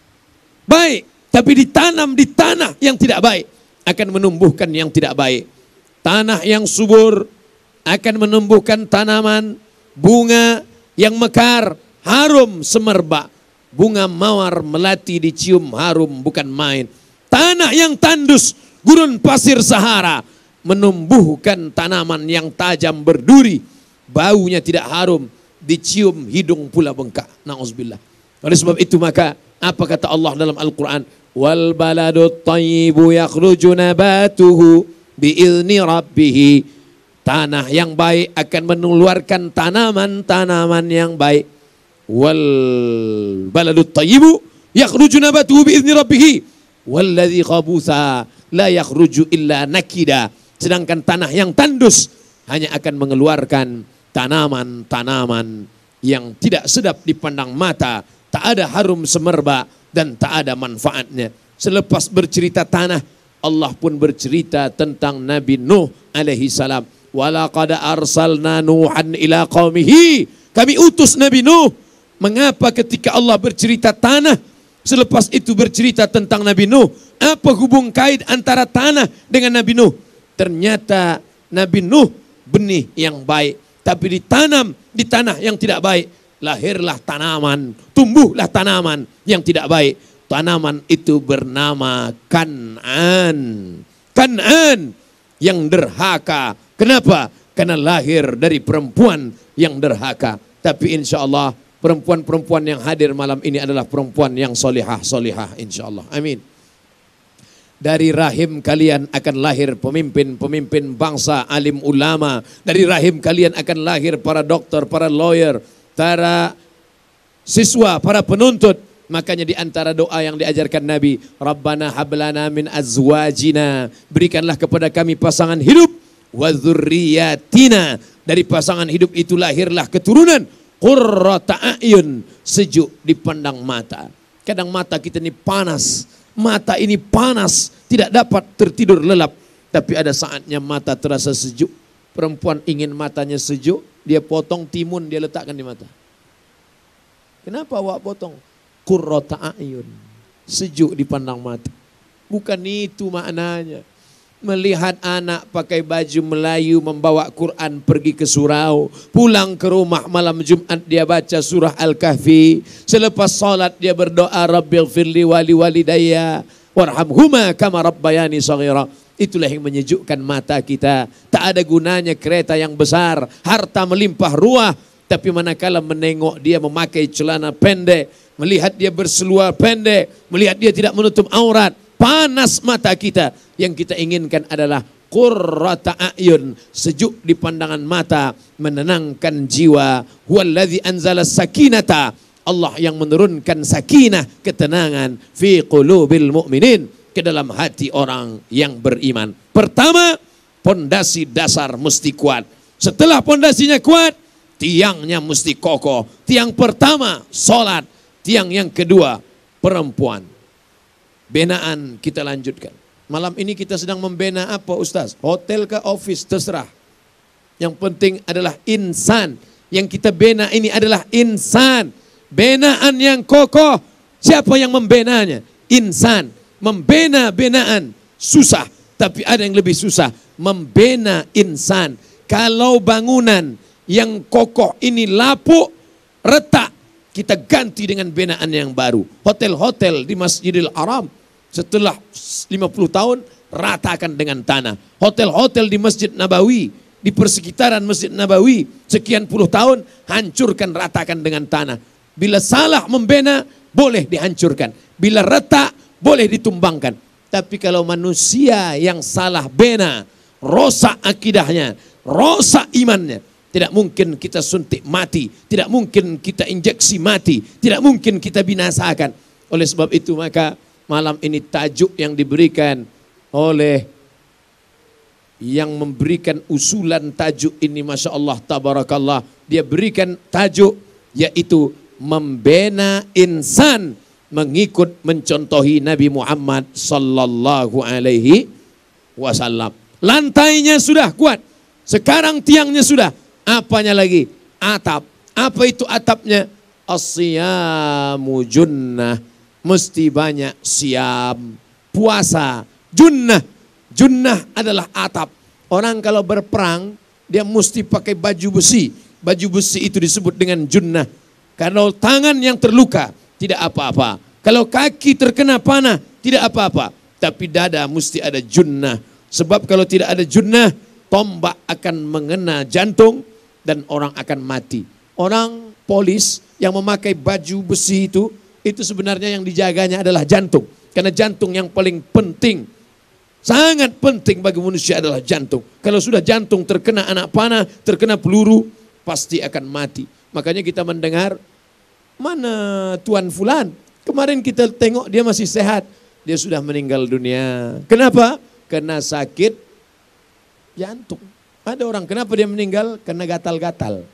baik, tapi ditanam di tanah yang tidak baik, akan menumbuhkan yang tidak baik. Tanah yang subur akan menumbuhkan tanaman, bunga yang mekar, harum semerbak. Bunga mawar melati dicium harum bukan main. Tanah yang tandus, gurun pasir Sahara, menumbuhkan tanaman yang tajam berduri. Baunya tidak harum, dicium hidung pula bengkak. Na'udzubillah. Oleh sebab itu maka apa kata Allah dalam Al-Quran? Wal baladut tayyibu yakhruju nabatuhu bi'izni rabbih. Tanah yang baik akan mengeluarkan tanaman-tanaman yang baik. Wal baladut tayyibu yakhruju nabatuhu bi'izni rabbih. Walladzi khabutha la yakhruju illa nakida. Sedangkan tanah yang tandus hanya akan mengeluarkan tanaman-tanaman yang tidak sedap dipandang mata, tak ada harum semerbak dan tak ada manfaatnya. Selepas bercerita tanah, Allah pun bercerita tentang Nabi Nuh alaihi salam. Walaqad arsalna Nuhan ila qaumihi. Kami utus Nabi Nuh. Mengapa ketika Allah bercerita tanah, selepas itu bercerita tentang Nabi Nuh? Apa hubung kait antara tanah dengan Nabi Nuh? Ternyata Nabi Nuh benih yang baik, tapi ditanam di tanah yang tidak baik. Lahirlah tanaman, tumbuhlah tanaman yang tidak baik. Tanaman itu bernama Kan'an. Kan'an yang derhaka. Kenapa? Karena lahir dari perempuan yang derhaka. Tapi insya Allah perempuan-perempuan yang hadir malam ini adalah perempuan yang solihah-solihah insya Allah. Amin. Dari rahim kalian akan lahir pemimpin-pemimpin bangsa, alim ulama. Dari rahim kalian akan lahir para dokter, para lawyer, para siswa, para penuntut. Makanya di antara doa yang diajarkan Nabi, Rabbana hablana min azwajina, berikanlah kepada kami pasangan hidup, wa dzurriyyatina, dari pasangan hidup itu lahirlah keturunan, qurrata a'yun, sejuk dipandang mata. Kadang mata kita ini panas, mata ini panas, tidak dapat tertidur lelap. Tapi ada saatnya mata terasa sejuk. Perempuan ingin matanya sejuk, dia potong timun, dia letakkan di mata. Kenapa awak potong? Qurrata a'yun, sejuk dipandang mata. Bukan itu maknanya. Melihat anak pakai baju Melayu membawa Quran pergi ke surau, pulang ke rumah malam Jumat dia baca surah Al-Kahfi, selepas salat dia berdoa Rabbighfirli wali walidayya warhamhuma kama rabbayani shaghira. Itulah yang menyejukkan mata kita. Tak ada gunanya kereta yang besar, harta melimpah ruah, tapi manakala menengok dia memakai celana pendek, melihat dia berseluar pendek, melihat dia tidak menutup aurat, panas mata kita. Yang kita inginkan adalah qurrata a'yun, sejuk di pandangan mata, menenangkan jiwa. Huwallazi anzala sakinata, Allah yang menurunkan sakinah, ketenangan, fi qulubil mu'minin, ke dalam hati orang yang beriman. Pertama, pondasi dasar mesti kuat. Setelah pondasinya kuat, tiangnya mesti kokoh. Tiang pertama salat, tiang yang kedua perempuan. Benaan kita lanjutkan. Malam ini kita sedang membina apa Ustaz? Hotel ke office, terserah. Yang penting adalah insan. Yang kita bina ini adalah insan. Benaan yang kokoh. Siapa yang membenanya? Insan. Membina benaan susah, tapi ada yang lebih susah, membina insan. Kalau bangunan yang kokoh ini lapuk, retak, kita ganti dengan binaan yang baru. Hotel-hotel di Masjidil Haram setelah 50 tahun ratakan dengan tanah. Hotel-hotel di Masjid Nabawi, di persekitaran Masjid Nabawi sekian puluh tahun, hancurkan, ratakan dengan tanah. Bila salah membina boleh dihancurkan, bila retak boleh ditumbangkan. Tapi kalau manusia yang salah bina, rosak akidahnya, rosak imannya, tidak mungkin kita suntik mati, tidak mungkin kita injeksi mati, tidak mungkin kita binasakan. Oleh sebab itu maka malam ini tajuk yang diberikan oleh yang memberikan usulan tajuk ini, Masya Allah, Tabarakallah, dia berikan tajuk yaitu membina insan mengikut mencontohi Nabi Muhammad sallallahu alaihi wasallam. Lantainya sudah kuat, sekarang tiangnya sudah, apanya lagi? Atap. Apa itu atapnya? As-siyamu junnah, mesti banyak siam, puasa. Junnah adalah atap. Orang kalau berperang dia mesti pakai baju besi. Baju besi itu disebut dengan junnah. Kalau tangan yang terluka tidak apa-apa. Kalau kaki terkena panah tidak apa-apa. Tapi dada mesti ada junnah. Sebab kalau tidak ada junnah, tombak akan mengena jantung dan orang akan mati. Orang polis yang memakai baju besi itu sebenarnya yang dijaganya adalah jantung. Karena jantung yang paling penting, sangat penting bagi manusia adalah jantung. Kalau sudah jantung terkena anak panah, terkena peluru, pasti akan mati. Makanya kita mendengar, mana Tuan Fulan? Kemarin kita tengok dia masih sehat. Dia sudah meninggal dunia. Kenapa? Karena sakit jantung. Ada orang, kenapa dia meninggal? Karena gatal-gatal.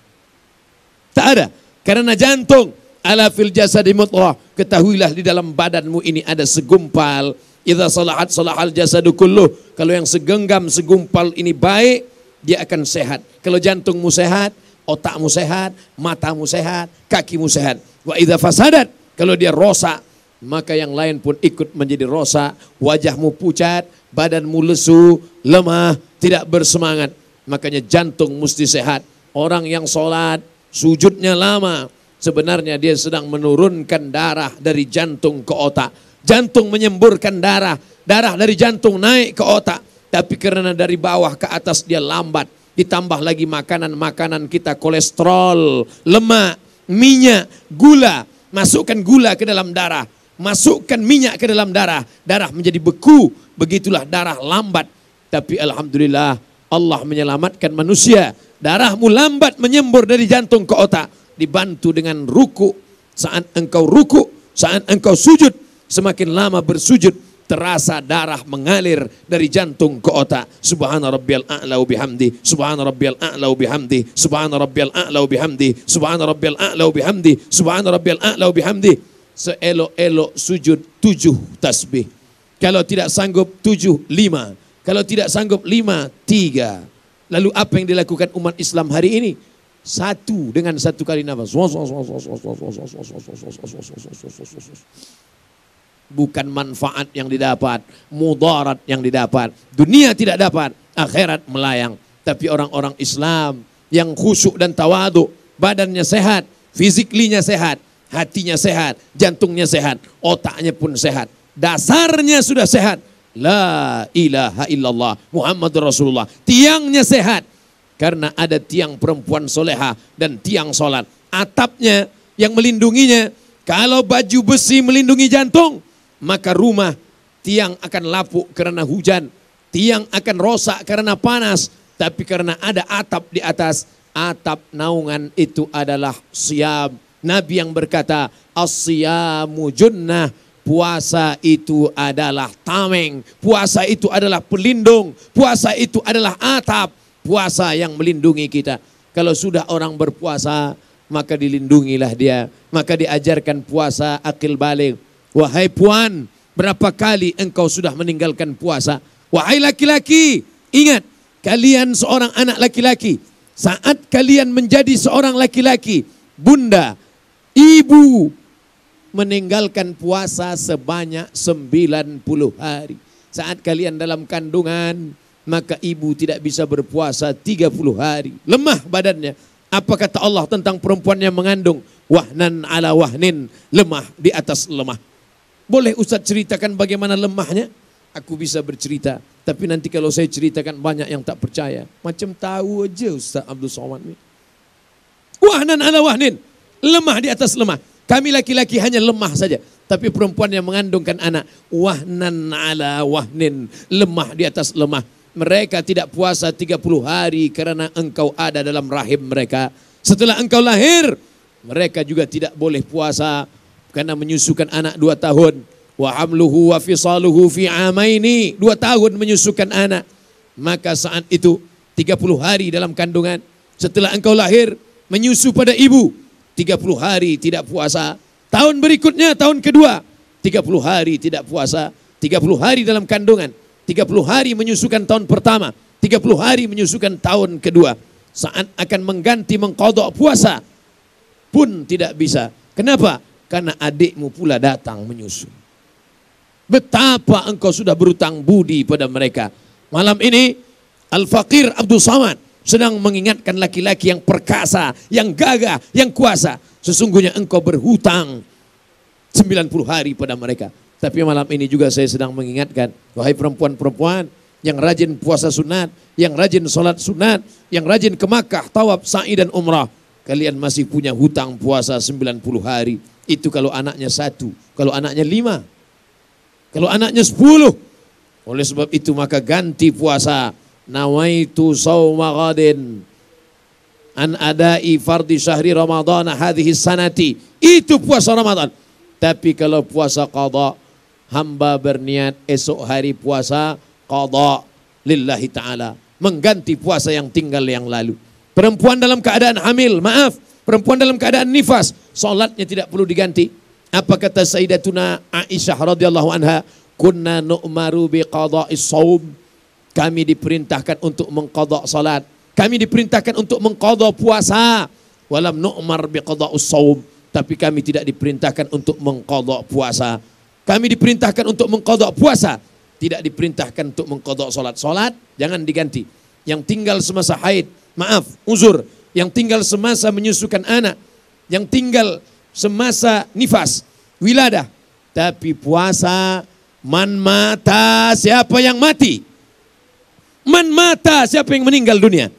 Tak ada. Karena jantung. Ala fil jasadi mudghah. Ketahuilah di dalam badanmu ini ada segumpal. Idza salahat salahal jasadu kulluh. Kalau yang segenggam segumpal ini baik, dia akan sehat. Kalau jantungmu sehat, otakmu sehat, matamu sehat, kakimu sehat. Wa idza fasadat, kalau dia rosak, maka yang lain pun ikut menjadi rosak. Wajahmu pucat, badanmu lesu, lemah, tidak bersemangat. Makanya jantung mesti sehat. Orang yang sholat, sujudnya lama, sebenarnya dia sedang menurunkan darah dari jantung ke otak. Jantung menyemburkan darah, darah dari jantung naik ke otak. Tapi karena dari bawah ke atas dia lambat. Ditambah lagi makanan-makanan kita, kolesterol, lemak, minyak, gula. Masukkan gula ke dalam darah, masukkan minyak ke dalam darah, darah menjadi beku, begitulah darah lambat. Tapi alhamdulillah Allah menyelamatkan manusia. Darahmu lambat menyembur dari jantung ke otak, dibantu dengan ruku. Saat engkau ruku, saat engkau sujud, semakin lama bersujud, terasa darah mengalir dari jantung ke otak. Subhana rabbiyal a'la wa bihamdi, subhana rabbiyal a'la wa bihamdi, subhana rabbiyal a'la wa bihamdi, subhana rabbiyal a'la wa bihamdi, subhana rabbiyal a'la wa bihamdi. Seelok-elok sujud 7 tasbih. Kalau tidak sanggup 7, 5. Kalau tidak sanggup 5, 3. Lalu apa yang dilakukan umat Islam hari ini? Satu dengan satu kali nafas. Bukan manfaat yang didapat, mudarat yang didapat. Dunia tidak dapat, akhirat melayang. Tapi orang-orang Islam yang khusyuk dan tawadu, badannya sehat, fiziklinya sehat, hatinya sehat, jantungnya sehat, otaknya pun sehat. Dasarnya sudah sehat. La ilaha illallah Muhammadur Rasulullah. Tiangnya sehat. Karena ada tiang perempuan soleha dan tiang solat. Atapnya yang melindunginya. Kalau baju besi melindungi jantung, maka rumah tiang akan lapuk karena hujan, tiang akan rosak karena panas. Tapi karena ada atap di atas, atap naungan itu adalah siyam. Nabi yang berkata, as-siyamu junnah, puasa itu adalah tameng, puasa itu adalah pelindung, puasa itu adalah atap, puasa yang melindungi kita. Kalau sudah orang berpuasa, maka dilindungilah dia, maka diajarkan puasa akil balik. Wahai puan, berapa kali engkau sudah meninggalkan puasa? Wahai laki-laki, ingat, kalian seorang anak laki-laki. Saat kalian menjadi seorang laki-laki, bunda, ibu, meninggalkan puasa sebanyak 90 hari. Saat kalian dalam kandungan, maka ibu tidak bisa berpuasa 30 hari. Lemah badannya. Apa kata Allah tentang perempuan yang mengandung? Wahnan ala wahnin, lemah di atas lemah. Boleh Ustaz ceritakan bagaimana lemahnya? Aku bisa bercerita, tapi nanti kalau saya ceritakan banyak yang tak percaya. Macam tahu aja Ustaz Abdul Somad ni. Wahnan ala wahnin, lemah di atas lemah. Kami laki-laki hanya lemah saja, tapi perempuan yang mengandungkan anak, wahnan ala wahnin, lemah di atas lemah. Mereka tidak puasa 30 hari karena engkau ada dalam rahim mereka. Setelah engkau lahir, mereka juga tidak boleh puasa karena menyusukan anak 2 tahun. Wa hamluhu wa fisaluhu fi amaini, 2 tahun menyusukan anak. Maka saat itu 30 hari dalam kandungan. Setelah engkau lahir, menyusu pada ibu, 30 hari tidak puasa. Tahun berikutnya, tahun kedua, 30 hari tidak puasa. 30 hari dalam kandungan, 30 hari menyusukan tahun pertama, 30 hari menyusukan tahun kedua. Saat akan mengganti mengqadha puasa pun tidak bisa. Kenapa? Karena adikmu pula datang menyusu. Betapa engkau sudah berutang budi pada mereka. Malam ini Al-Faqir Abdul Samad sedang mengingatkan laki-laki yang perkasa, yang gagah, yang kuasa. Sesungguhnya engkau berhutang 90 hari pada mereka. Tapi malam ini juga saya sedang mengingatkan, wahai perempuan-perempuan yang rajin puasa sunat, yang rajin sholat sunat, yang rajin ke Makkah, tawaf, sa'i dan umrah. Kalian masih punya hutang puasa 90 hari. Itu kalau anaknya 1, kalau anaknya 5, kalau anaknya 10. Oleh sebab itu maka ganti puasa. Nawaitu sawma ghadin an adai fardhi syahri Ramadan hadhihi sanati. Itu puasa Ramadan. Tapi kalau puasa qadha, hamba berniat esok hari puasa qadha lillahi ta'ala, mengganti puasa yang tinggal yang lalu. Perempuan dalam keadaan hamil, maaf, perempuan dalam keadaan nifas, salatnya tidak perlu diganti. Apa kata Sayyidatuna Aisyah radhiyallahu anha? Kunna nu'maru biqadha'is shaum. Kami diperintahkan untuk mengqadha salat. Kami diperintahkan untuk mengqadha puasa. Walam nu'mar biqadha'us shaum. Tapi kami tidak diperintahkan untuk mengqadha puasa. Kami diperintahkan untuk mengqadha puasa, tidak diperintahkan untuk mengqadha salat. Salat jangan diganti. Yang tinggal semasa haid, maaf, uzur, yang tinggal semasa menyusukan anak, yang tinggal semasa nifas, wiladah. Tapi puasa, man mata, siapa yang mati? Man mata, siapa yang meninggal dunia?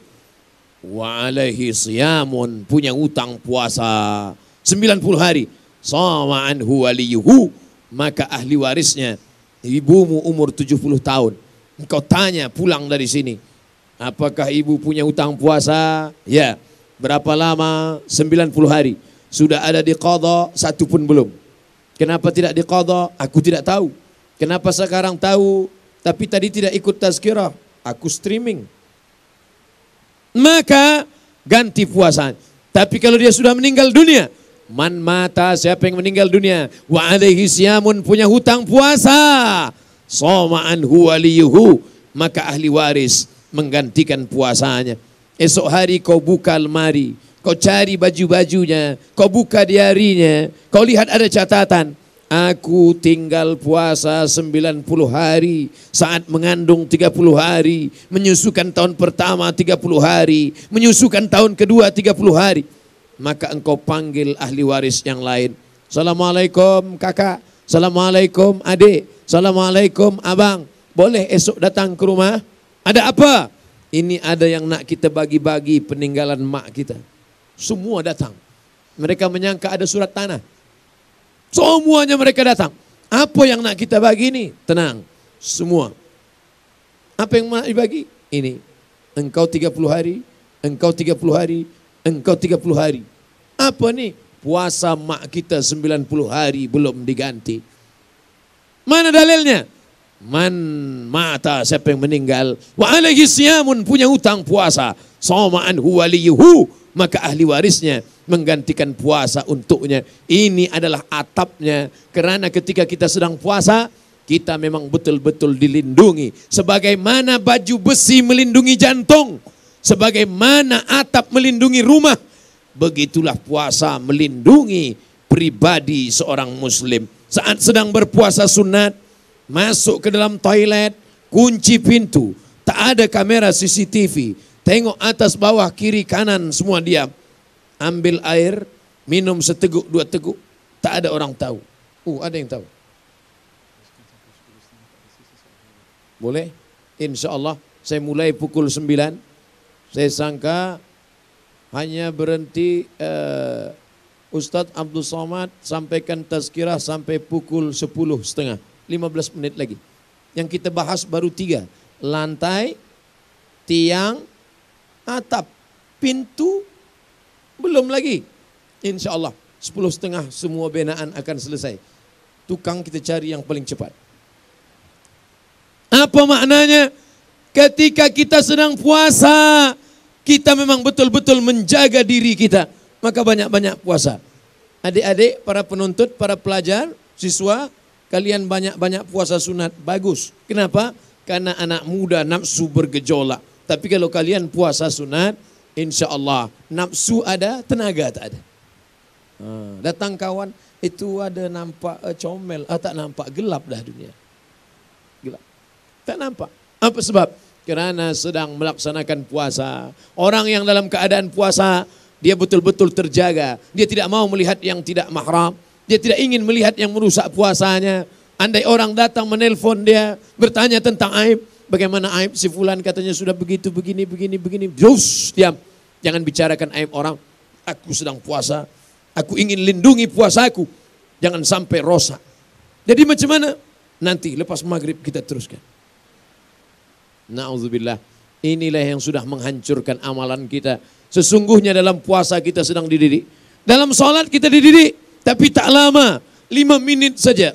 Wa alaihi siyamun, punya utang puasa 90 hari. Sama anhu waliyuhu, maka ahli warisnya, ibumu umur 70 tahun. Engkau tanya pulang dari sini, apakah ibu punya utang puasa? Ya. Berapa lama? 90 hari. Sudah ada di qadha, 1 pun belum. Kenapa tidak di qadha? Aku tidak tahu. Kenapa sekarang tahu, tapi tadi tidak ikut tazkirah? Aku streaming. Maka ganti puasa. Tapi kalau dia sudah meninggal dunia, man mata, siapa yang meninggal dunia, wa alaihi siyamun, punya hutang puasa, soma anhu waliyuhu, maka ahli waris menggantikan puasanya. Esok hari kau buka lemari, kau cari baju-bajunya, kau buka diarinya, kau lihat ada catatan, aku tinggal puasa 90 hari, saat mengandung 30 hari, menyusukan tahun pertama 30 hari, menyusukan tahun kedua 30 hari. Maka engkau panggil ahli waris yang lain. Assalamualaikum kakak, assalamualaikum adik, assalamualaikum abang. Boleh esok datang ke rumah? Ada apa? Ini ada yang nak kita bagi-bagi peninggalan mak kita. Semua datang. Mereka menyangka ada surat tanah. Semuanya mereka datang. Apa yang nak kita bagi ini? Tenang. Semua. Apa yang nak dibagi? Ini. Engkau 30 hari, engkau 30 hari, engkau 30 hari. Apa nih? Puasa mak kita 90 hari belum diganti. Mana dalilnya? Man mata, siapa yang meninggal, wa alaihi siyamun, punya hutang puasa, sama anhu waliyuhu, maka ahli warisnya menggantikan puasa untuknya. Ini adalah atapnya. Karena ketika kita sedang puasa, kita memang betul-betul dilindungi. Sebagaimana baju besi melindungi jantung, sebagaimana atap melindungi rumah, begitulah puasa melindungi pribadi seorang muslim. Saat sedang berpuasa sunat, masuk ke dalam toilet, kunci pintu, tak ada kamera CCTV, tengok atas bawah kiri kanan semua diam. Ambil air, minum seteguk 2 teguk, tak ada orang tahu. Ada yang tahu. Boleh? Insya Allah saya mulai pukul 9. Saya sangka hanya berhenti Ustadz Abdul Somad sampaikan tazkirah sampai pukul 10.30, 15 menit lagi. Yang kita bahas baru 3. Lantai, tiang, atap, pintu, belum lagi. Insya Allah 10.30 semua binaan akan selesai. Tukang kita cari yang paling cepat. Apa maknanya? Ketika kita sedang puasa, kita memang betul-betul menjaga diri kita. Maka banyak-banyak puasa. Adik-adik, para penuntut, para pelajar, siswa, kalian banyak-banyak puasa sunat. Bagus. Kenapa? Karena anak muda nafsu bergejolak. Tapi kalau kalian puasa sunat, insya Allah nafsu ada, tenaga tak ada. Datang kawan, itu ada nampak comel. Tak nampak, gelap dah dunia. Gelap. Tak nampak. Apa sebab? Kerana sedang melaksanakan puasa. Orang yang dalam keadaan puasa, dia betul-betul terjaga. Dia tidak mau melihat yang tidak mahram. Dia tidak ingin melihat yang merusak puasanya. Andai orang datang menelpon dia, bertanya tentang aib. Bagaimana aib si fulan, katanya sudah begitu, begini. Terus diam. Jangan bicarakan aib orang. Aku sedang puasa. Aku ingin lindungi puasaku. Jangan sampai rosak. Jadi macam mana? Nanti lepas maghrib kita teruskan. Na'udzubillah. Inilah yang sudah menghancurkan amalan kita. Sesungguhnya dalam puasa kita sedang dididik. Dalam sholat kita dididik. Tapi tak lama. 5 minit saja.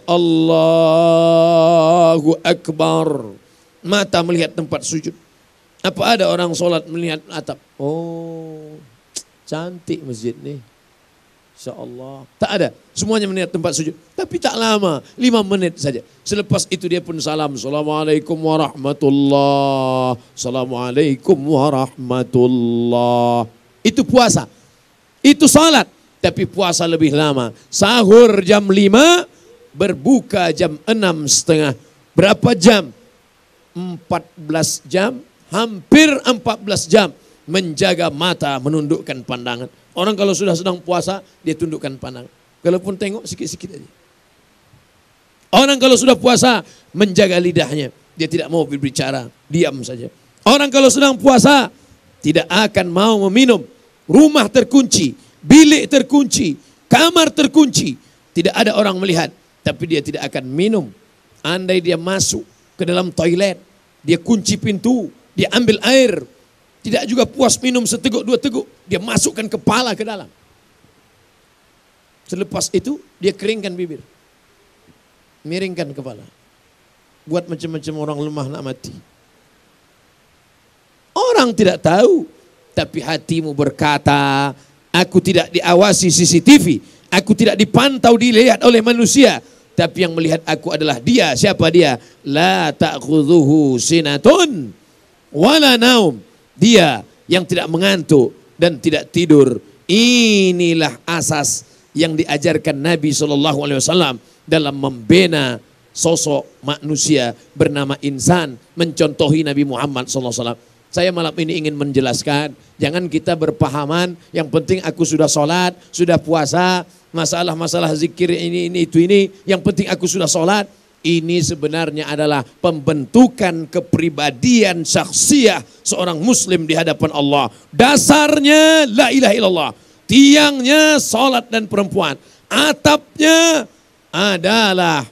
Allahu Akbar. Mata melihat tempat sujud. Apa ada orang sholat melihat atap? Oh, cantik masjid nih. Insya Allah. Tak ada. Semuanya melihat tempat sujud. Tapi tak lama. 5 menit saja. Selepas itu dia pun salam. Assalamualaikum warahmatullah. Assalamualaikum warahmatullah. Itu puasa. Itu salat. Tapi puasa lebih lama. Sahur jam 5. Berbuka jam 6:30. Berapa jam? 14 jam. Hampir 14 jam. Menjaga mata, menundukkan pandangan. Orang kalau sudah sedang puasa, dia tundukkan pandangan. Kalaupun tengok sikit-sikit aja. Orang kalau sudah puasa, menjaga lidahnya. Dia tidak mau berbicara, diam saja. Orang kalau sedang puasa, tidak akan mau meminum. Rumah terkunci, bilik terkunci, kamar terkunci. Tidak ada orang melihat, tapi dia tidak akan minum. Andai dia masuk ke dalam toilet, dia kunci pintu, dia ambil air. Tidak juga puas minum seteguk 2 teguk. Dia masukkan kepala ke dalam. Selepas itu dia keringkan bibir. Miringkan kepala. Buat macam-macam orang lemah nak mati. Orang tidak tahu. Tapi hatimu berkata, aku tidak diawasi CCTV. Aku tidak dipantau, dilihat oleh manusia. Tapi yang melihat aku adalah dia. Siapa dia? La ta'khudhuhu sinatun wala naum. Dia yang tidak mengantuk dan tidak tidur. Inilah asas yang diajarkan Nabi SAW dalam membina sosok manusia bernama insan. Mencontohi Nabi Muhammad SAW. Saya malam ini ingin menjelaskan. Jangan kita berpahaman. Yang penting aku sudah sholat, sudah puasa. Masalah-masalah zikir ini, itu. Yang penting aku sudah sholat. Ini sebenarnya adalah pembentukan kepribadian syakhsiyah seorang muslim di hadapan Allah. Dasarnya la ilaha illallah. Tiangnya salat dan perempuan. Atapnya adalah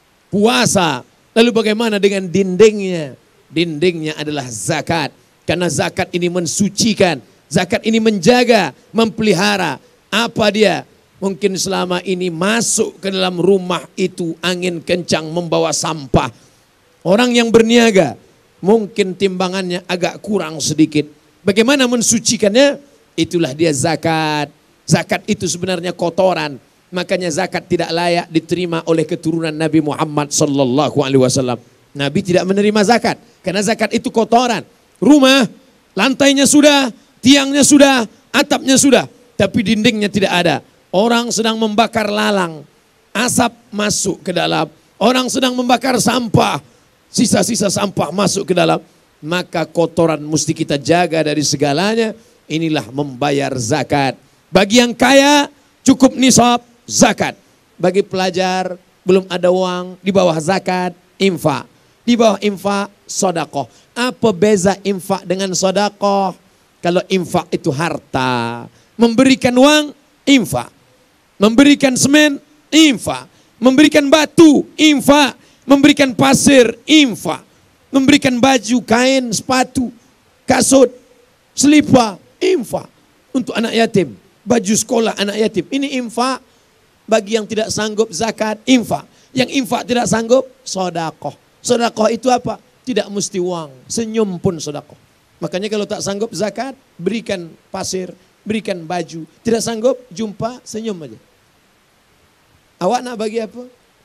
puasa. Lalu bagaimana dengan dindingnya? Dindingnya adalah zakat. Karena zakat ini mensucikan. Zakat ini menjaga, memelihara. Apa dia? Mungkin selama ini masuk ke dalam rumah itu angin kencang membawa sampah. Orang yang berniaga mungkin timbangannya agak kurang sedikit. Bagaimana mensucikannya? Itulah dia zakat. Zakat itu sebenarnya kotoran. Makanya zakat tidak layak diterima oleh keturunan Nabi Muhammad sallallahu alaihi wasallam. Nabi tidak menerima zakat karena zakat itu kotoran. Rumah, lantainya sudah, tiangnya sudah, atapnya sudah, tapi dindingnya tidak ada. Orang sedang membakar lalang, asap masuk ke dalam. Orang sedang membakar sampah, sisa-sisa sampah masuk ke dalam. Maka kotoran mesti kita jaga dari segalanya. Inilah membayar zakat. Bagi yang kaya cukup nisab zakat. Bagi pelajar belum ada uang, di bawah zakat infak. Di bawah infak sedekah. Apa beza infak dengan sedekah? Kalau infak itu harta, memberikan uang infak. Memberikan semen, infak. Memberikan batu, infak. Memberikan pasir, infak. Memberikan baju, kain, sepatu, kasut, selipar, infak. Untuk anak yatim, baju sekolah anak yatim. Ini infak. Bagi yang tidak sanggup zakat, infak. Yang infak tidak sanggup, sedekah. Sedekah itu apa? Tidak mesti uang, senyum pun sedekah. Makanya kalau tak sanggup zakat, berikan pasir, berikan baju. Tidak sanggup, jumpa, senyum aja. Awak nak bagi apa?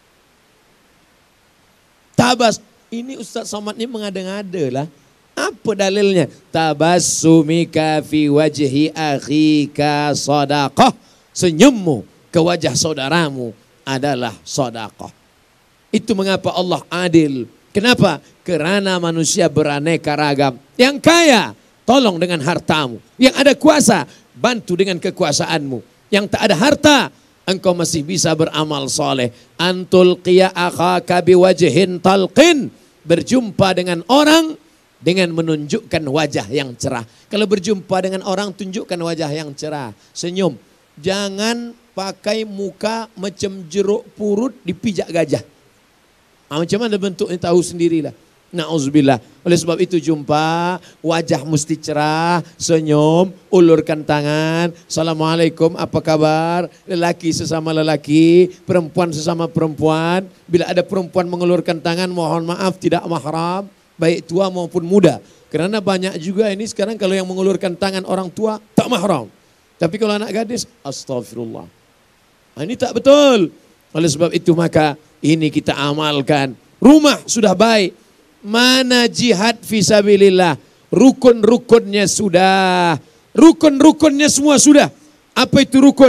Tabas. Ini Ustaz Somad ini mengada-ngada lah. Apa dalilnya? Tabassumika fi wajhi akhika sadaqah. Senyummu ke wajah saudaramu adalah sedekah. Itu mengapa Allah adil. Kenapa? Karena manusia beraneka ragam. Yang kaya, tolong dengan hartamu. Yang ada kuasa, bantu dengan kekuasaanmu. Yang tak ada harta, engkau masih bisa beramal soleh. Antul qiya akhaka biwajhin talqin. Berjumpa dengan orang dengan menunjukkan wajah yang cerah. Kalau berjumpa dengan orang, tunjukkan wajah yang cerah. Senyum. Jangan pakai muka macam jeruk purut dipijak gajah. Macam mana bentuknya tahu sendirilah. Na'udzubillah. Oleh sebab itu jumpa, wajah mesti cerah, senyum, ulurkan tangan. Assalamualaikum, apa kabar? Lelaki sesama lelaki, perempuan sesama perempuan. Bila ada perempuan mengulurkan tangan, mohon maaf tidak mahram, baik tua maupun muda. Karena banyak juga ini sekarang kalau yang mengulurkan tangan orang tua, tak mahram. Tapi kalau anak gadis, astagfirullah. Nah, ini tak betul. Oleh sebab itu maka ini kita amalkan. Rumah sudah baik. Mana jihad fisabilillah? Rukun-rukunnya sudah. Rukun-rukunnya semua sudah. Apa itu rukun?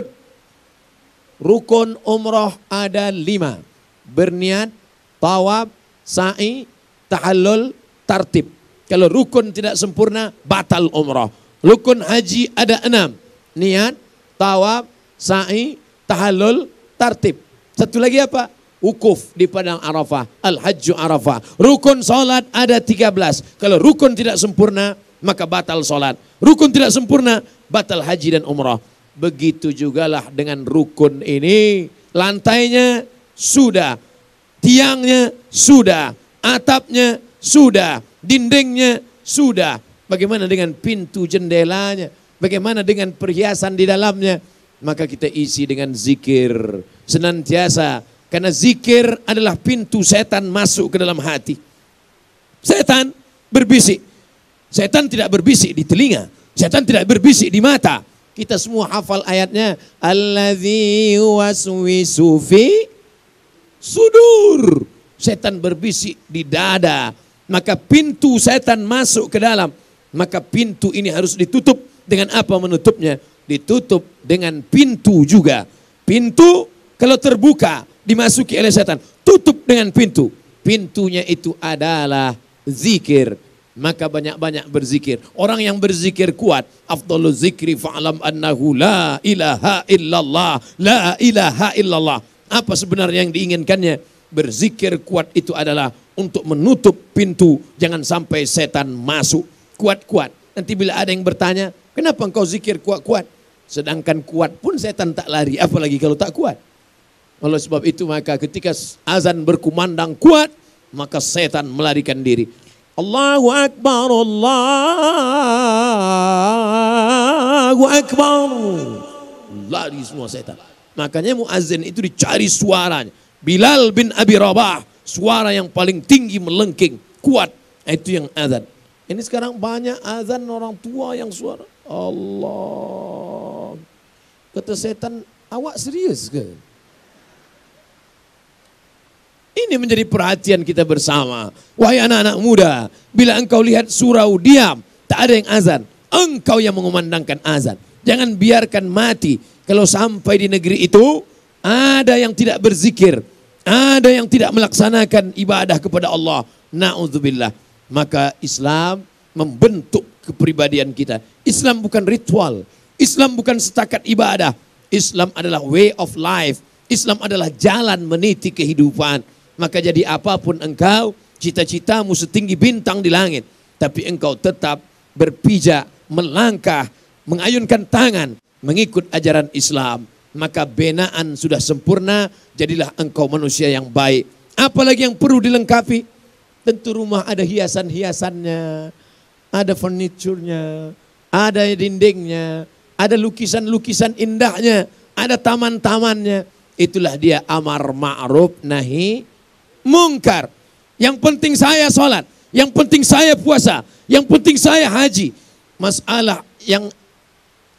Rukun umrah ada 5. Berniat, tawaf, sa'i, tahallul, tartib. Kalau rukun tidak sempurna, batal umrah. Rukun haji ada 6. Niat, tawaf, sa'i, tahallul, tartib. Satu lagi apa? Wukuf di padang Arafah, al-hajju Arafah. Rukun salat ada 13. Kalau rukun tidak sempurna, maka batal salat. Rukun tidak sempurna, batal haji dan umrah. Begitu jugalah dengan rukun ini. Lantainya sudah, tiangnya sudah, atapnya sudah, dindingnya sudah. Bagaimana dengan pintu jendelanya? Bagaimana dengan perhiasan di dalamnya? Maka kita isi dengan zikir senantiasa. Karena zikir adalah pintu setan masuk ke dalam hati. Setan berbisik. Setan tidak berbisik di telinga. Setan tidak berbisik di mata. Kita semua hafal ayatnya. Alladzi waswisu fi sudur. Setan berbisik di dada. Maka pintu setan masuk ke dalam. Maka pintu ini harus ditutup. Dengan apa menutupnya? Ditutup dengan pintu juga. Pintu kalau terbuka dimasuki oleh setan, tutup dengan pintu. Pintunya itu adalah zikir. Maka banyak-banyak berzikir. Orang yang berzikir kuat, afdalu zikri fa'alam annahu la ilaha illallah, la ilaha illallah. Apa sebenarnya yang diinginkannya? Berzikir kuat itu adalah untuk menutup pintu, jangan sampai setan masuk. Kuat-kuat. Nanti bila ada yang bertanya, kenapa engkau zikir kuat-kuat? Sedangkan kuat pun setan tak lari, apalagi kalau tak kuat. Oleh sebab itu maka ketika azan berkumandang kuat, maka setan melarikan diri. Allahu Akbar, Allahu Akbar. Lari semua setan. Makanya muazzin itu dicari suaranya. Bilal bin Abi Rabah, suara yang paling tinggi melengking, kuat. Itu yang azan. Ini sekarang banyak azan orang tua yang suara. Allah. Kata setan, awak serius ke? Ini menjadi perhatian kita bersama. Wahai anak-anak muda, bila engkau lihat surau diam, tak ada yang azan, engkau yang mengumandangkan azan. Jangan biarkan mati. Kalau sampai di negeri itu, ada yang tidak berzikir, ada yang tidak melaksanakan ibadah kepada Allah. Na'udzubillah. Maka Islam membentuk kepribadian kita. Islam bukan ritual. Islam bukan setakat ibadah. Islam adalah way of life. Islam adalah jalan meniti kehidupan. Maka jadi apapun engkau, cita-citamu setinggi bintang di langit. Tapi engkau tetap berpijak, melangkah, mengayunkan tangan, mengikut ajaran Islam. Maka binaan sudah sempurna, jadilah engkau manusia yang baik. Apalagi yang perlu dilengkapi? Tentu rumah ada hiasan-hiasannya, ada furniturnya, ada dindingnya, ada lukisan-lukisan indahnya, ada taman-tamannya. Itulah dia amar ma'ruf nahi mungkar. Yang penting saya sholat, yang penting saya puasa, yang penting saya haji. Masalah yang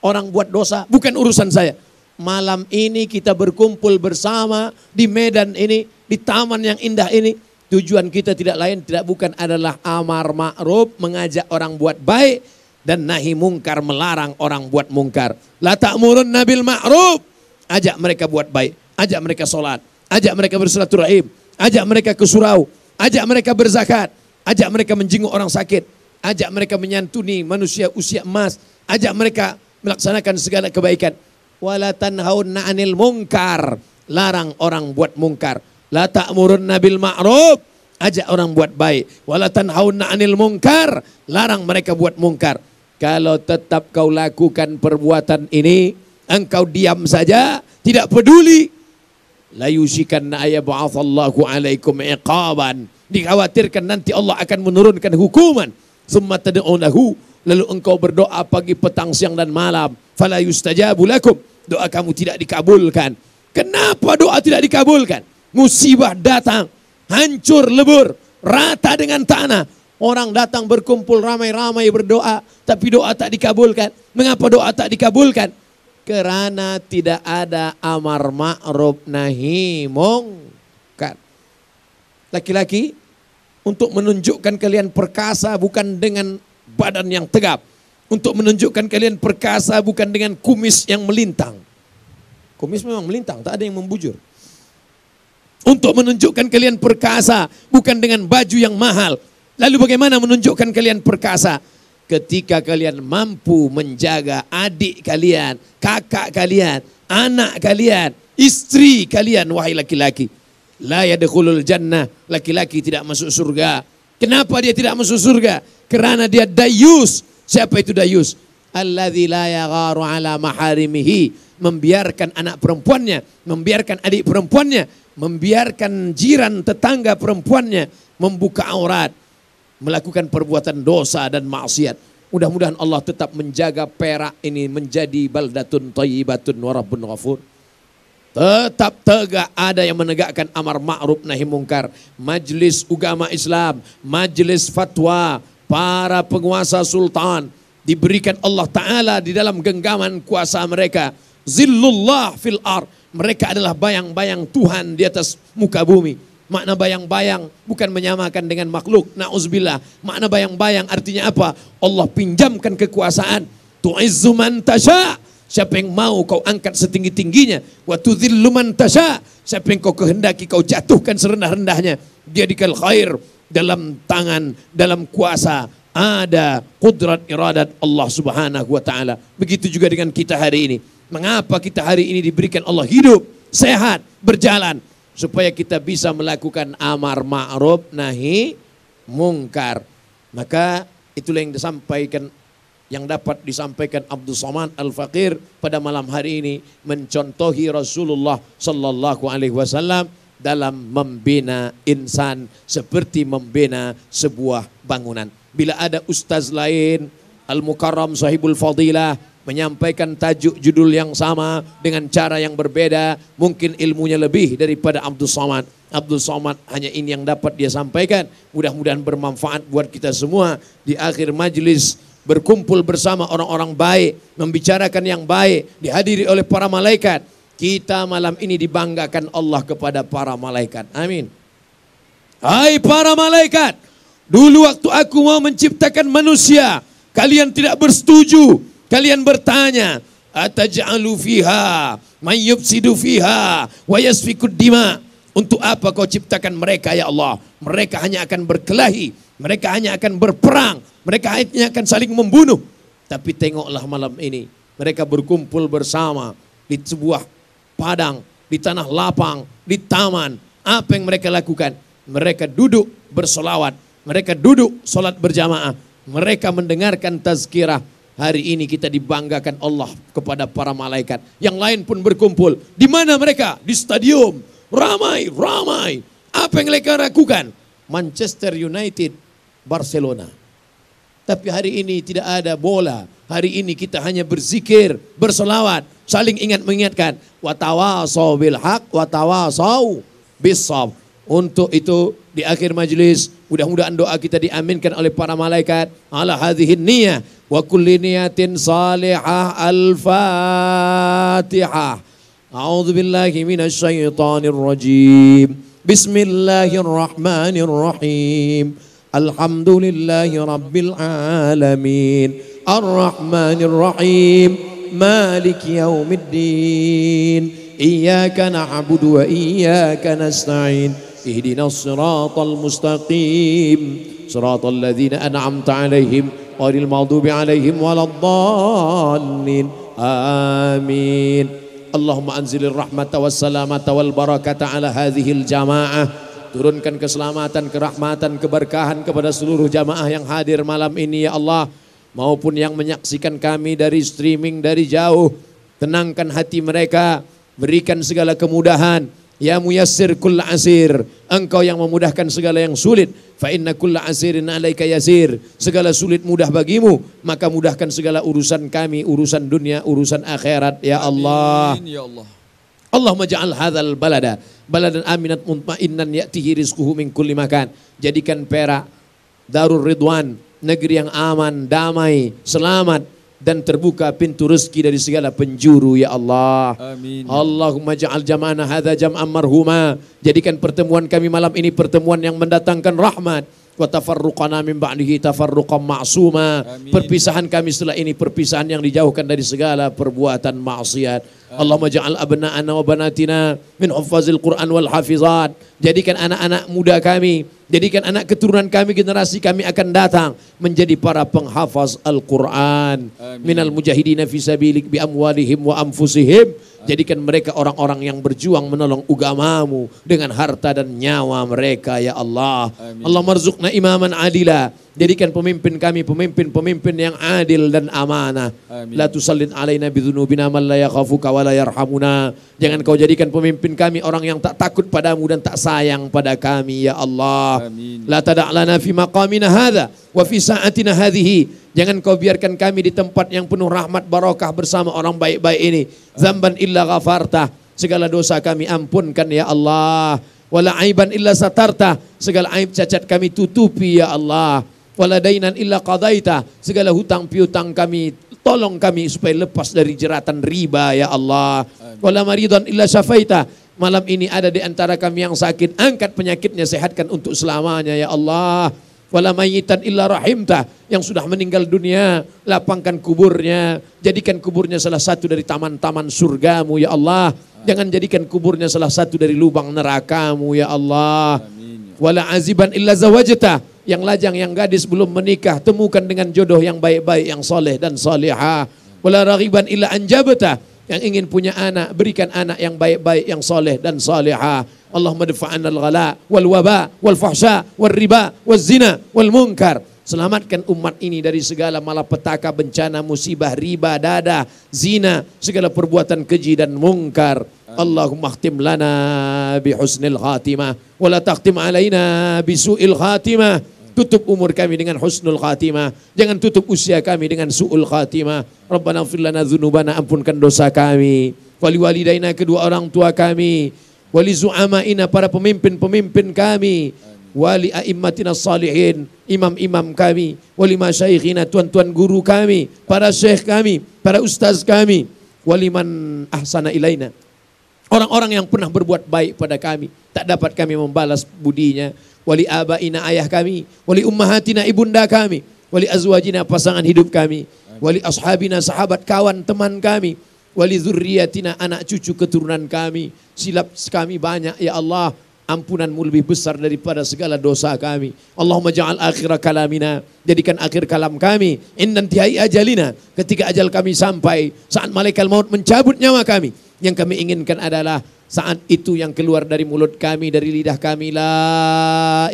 orang buat dosa, bukan urusan saya. Malam ini kita berkumpul bersama di medan ini, di taman yang indah ini. Tujuan kita tidak lain, tidak bukan adalah amar ma'ruf, mengajak orang buat baik, dan nahi mungkar, melarang orang buat mungkar. La ta'murunna bil ma'ruf, ajak mereka buat baik, ajak mereka sholat, ajak mereka bersilaturahim, ajak mereka ke surau, ajak mereka berzakat, ajak mereka menjenguk orang sakit, ajak mereka menyantuni manusia usia emas, ajak mereka melaksanakan segala kebaikan. Wala tanhauna 'anil munkar, larang orang buat mungkar. La ta'murunna bil ma'ruf, ajak orang buat baik. Wala tanhauna 'anil munkar, larang mereka buat mungkar. Kalau tetap kau lakukan perbuatan ini, engkau diam saja, tidak peduli, la yushikanna ayab'atsallahu 'alaikum iqaban, dikhawatirkan nanti Allah akan menurunkan hukuman. Summa tad'unahu, lalu engkau berdoa pagi, petang, siang dan malam, fala yustajabu lakum, doa kamu tidak dikabulkan. Kenapa doa tidak dikabulkan? Musibah datang, hancur lebur, rata dengan tanah. Orang datang berkumpul ramai-ramai berdoa, tapi doa tak dikabulkan. Mengapa doa tak dikabulkan? Karena tidak ada amar ma'ruf nahi mungkar. Laki-laki, untuk menunjukkan kalian perkasa bukan dengan badan yang tegap. Untuk menunjukkan kalian perkasa bukan dengan kumis yang melintang. Kumis memang melintang, tak ada yang membujur. Untuk menunjukkan kalian perkasa bukan dengan baju yang mahal. Lalu bagaimana menunjukkan kalian perkasa? Ketika kalian mampu menjaga adik kalian, kakak kalian, anak kalian, istri kalian, wahai laki-laki. La yadkhulul jannah, laki-laki tidak masuk surga. Kenapa dia tidak masuk surga? Karena dia dayus. Siapa itu dayus? Alladzi la yagharu ala maharimihi, membiarkan anak perempuannya, membiarkan adik perempuannya, membiarkan jiran tetangga perempuannya membuka aurat, melakukan perbuatan dosa dan maksiat. Mudah-mudahan Allah tetap menjaga Perak ini menjadi baldatun thayyibatun wa rabbun ghafur. Tetap tegak ada yang menegakkan amar ma'ruf nahi mungkar. Majelis Ugama Islam, majelis fatwa, para penguasa sultan diberikan Allah Ta'ala di dalam genggaman kuasa mereka. Zillullah fil ar, mereka adalah bayang-bayang Tuhan di atas muka bumi. Makna bayang-bayang bukan menyamakan dengan makhluk, na'udzubillah. Makna bayang-bayang artinya apa? Allah pinjamkan kekuasaan. Tu'izzu man tasha', siapa yang mau kau angkat setinggi-tingginya. Wa tudhillu man tasha', siapa yang kau kehendaki kau jatuhkan serendah-rendahnya. Jadikal khair, dalam tangan, dalam kuasa ada qudrat iradat Allah Subhanahu wa ta'ala. Begitu juga dengan kita hari ini. Mengapa kita hari ini diberikan Allah hidup, sehat, berjalan? Supaya kita bisa melakukan amar ma'ruf nahi mungkar. Maka itulah yang disampaikan, yang dapat disampaikan Abdul Somad Al-Faqir pada malam hari ini, mencontohi Rasulullah sallallahu alaihi wasallam dalam membina insan seperti membina sebuah bangunan. Bila ada ustaz lain, Al-Mukarram Sahibul Fadilah, menyampaikan tajuk judul yang sama dengan cara yang berbeda, mungkin ilmunya lebih daripada Abdul Somad. Abdul Somad hanya ini yang dapat dia sampaikan. Mudah-mudahan bermanfaat buat kita semua. Di akhir majlis berkumpul bersama orang-orang baik, membicarakan yang baik, dihadiri oleh para malaikat. Kita malam ini dibanggakan Allah kepada para malaikat. Amin. Hai para malaikat, dulu waktu aku mau menciptakan manusia, kalian tidak bersetuju. Kalian bertanya, ataj'alu fiha may yufsidu fiha wa yasfikud dima. Untuk apa kau ciptakan mereka ya Allah? Mereka hanya akan berkelahi, mereka hanya akan berperang, mereka hanya akan saling membunuh. Tapi tengoklah malam ini, mereka berkumpul bersama di sebuah padang, di tanah lapang, di taman. Apa yang mereka lakukan? Mereka duduk bersolawat, mereka duduk solat berjamaah, mereka mendengarkan tazkirah. Hari ini kita dibanggakan Allah kepada para malaikat. Yang lain pun berkumpul. Di mana mereka? Di stadium. Ramai, ramai. Apa yang mereka lakukan? Manchester United, Barcelona. Tapi hari ini tidak ada bola. Hari ini kita hanya berzikir, bersolawat, saling ingat mengingatkan. Watawasau bil haq, watawasau bis sabr. Untuk itu di akhir majlis mudah-mudahan doa kita diaminkan oleh para malaikat. Ala hadhihi niyah wa kulli niyatin salihah. Al-Fatihah. A'udzu billahi minasy syaithanir rajim. Bismillahirrahmanirrahim. Alhamdulillahi rabbil alamin. Ar-Rahmanir Rahim. Maliki yaumiddin. Iyyaka na'budu wa iyyaka nasta'in. Ihdinas siratal mustaqim. Siratal ladzina an'amta 'alaihim ghairil maghdubi 'alaihim waladdallin. Amin. Allahumma anzilir rahmata was salamata wal barakata ala hadhil jamaah. Turunkan keselamatan, kerahmatan, keberkahan kepada seluruh jamaah yang hadir malam ini ya Allah, maupun yang menyaksikan kami dari streaming dari jauh. Tenangkan hati mereka, berikan segala kemudahan. Ya muyassir kulla asir, engkau yang memudahkan segala yang sulit. Fa inna kulla asirin alaika yasir, segala sulit mudah bagimu, maka mudahkan segala urusan kami, urusan dunia, urusan akhirat ya Allah. Amin, ya Allah. Allahumma ja'al hadzal balada baladan aminat mutmainnan ya'tihi rizquhu min kulli makan. Jadikan Perak Darul Ridwan, negeri yang aman, damai, selamat, dan terbuka pintu rezeki dari segala penjuru ya Allah. Amin. Allahumma ja'al jama'ana hadza jam'an marhuma. Jadikan pertemuan kami malam ini pertemuan yang mendatangkan rahmat. Wa tafarruqana min ba'dihi tafarruqan ma'suma. Perpisahan kami setelah ini perpisahan yang dijauhkan dari segala perbuatan maksiat. Allahumma ja'al abna'ana wa banatina min huffazil Qur'an wal hafizat. Jadikan anak-anak muda kami, jadikan anak keturunan kami, generasi kami akan datang menjadi para penghafaz Al-Quran. Minal mujahidina fi sabilik bi amwalihim wa anfusihim. Jadikan mereka orang-orang yang berjuang menolong agamamu dengan harta dan nyawa mereka ya Allah. Allah marzuqna imaman adila. Jadikan pemimpin kami pemimpin yang adil dan amanah. La tusallit alaina bidzunubina man la yakhafuka wa la yarhamuna. Jangan kau jadikan pemimpin kami orang yang tak takut padamu dan tak sayang pada kami ya Allah. La tada' lana fi maqamina hadza wa fi sa'atina hadhihi. Jangan kau biarkan kami di tempat yang penuh rahmat barakah bersama orang baik-baik ini. Zamban illa ghafartah, segala dosa kami ampunkan ya Allah. Wala aiban illa satartah, segala aib cacat kami tutupi ya Allah. Wala dainan illa qadaita, segala hutang piutang kami tolong kami supaya lepas dari jeratan riba ya Allah. Wala maridan illa syafaita, malam ini ada di antara kami yang sakit, angkat penyakitnya, sehatkan untuk selamanya ya Allah. Wala mayyitan illa rahimta, yang sudah meninggal dunia lapangkan kuburnya, jadikan kuburnya salah satu dari taman-taman surgamu ya Allah. Jangan jadikan kuburnya salah satu dari lubang nerakamu ya Allah. Wala aziban illa zawajta, yang lajang yang gadis belum menikah temukan dengan jodoh yang baik-baik, yang soleh dan solehah. Wala raghiban illa anjabta, yang ingin punya anak berikan anak yang baik-baik, yang soleh dan solehah. Allahumma dafa'anna al-ghala wal waba wal fahsya wal riba wal zina wal munkar. Selamatkan umat ini dari segala malapetaka, bencana, musibah, riba, dada, zina, segala perbuatan keji dan mungkar. Allahumma khtim lana bi husnil khatimah wa la takhtim alaina bi su'il khatimah. Tutup umur kami dengan husnul khatimah, jangan tutup usia kami dengan su'ul khatimah. Rabbana ighfir lana dzunubana, ampunkan dosa kami. Wali walidaina, kedua orang tua kami. Wali zu'amaina, para pemimpin-pemimpin kami. Wali a'immatina salihin, imam-imam kami. Wali masyayikhina, tuan-tuan guru kami, para syekh kami, para ustaz kami. Wali man ahsana ilaina, orang-orang yang pernah berbuat baik pada kami, tak dapat kami membalas budinya. Wali abaina, ayah kami. Wali ummahatina, ibunda kami. Wali azwajina, pasangan hidup kami. Wali ashabina, sahabat, kawan, teman kami. Wali dzurriyyatina, anak cucu keturunan kami. Silap kami banyak ya Allah, ampunanmu lebih besar daripada segala dosa kami. Allahumma ja'al akhira kalamina, jadikan akhir kalam kami innan tihai ajalina, ketika ajal kami sampai, saat malaikat maut mencabut nyawa kami, yang kami inginkan adalah saat itu yang keluar dari mulut kami, dari lidah kami, la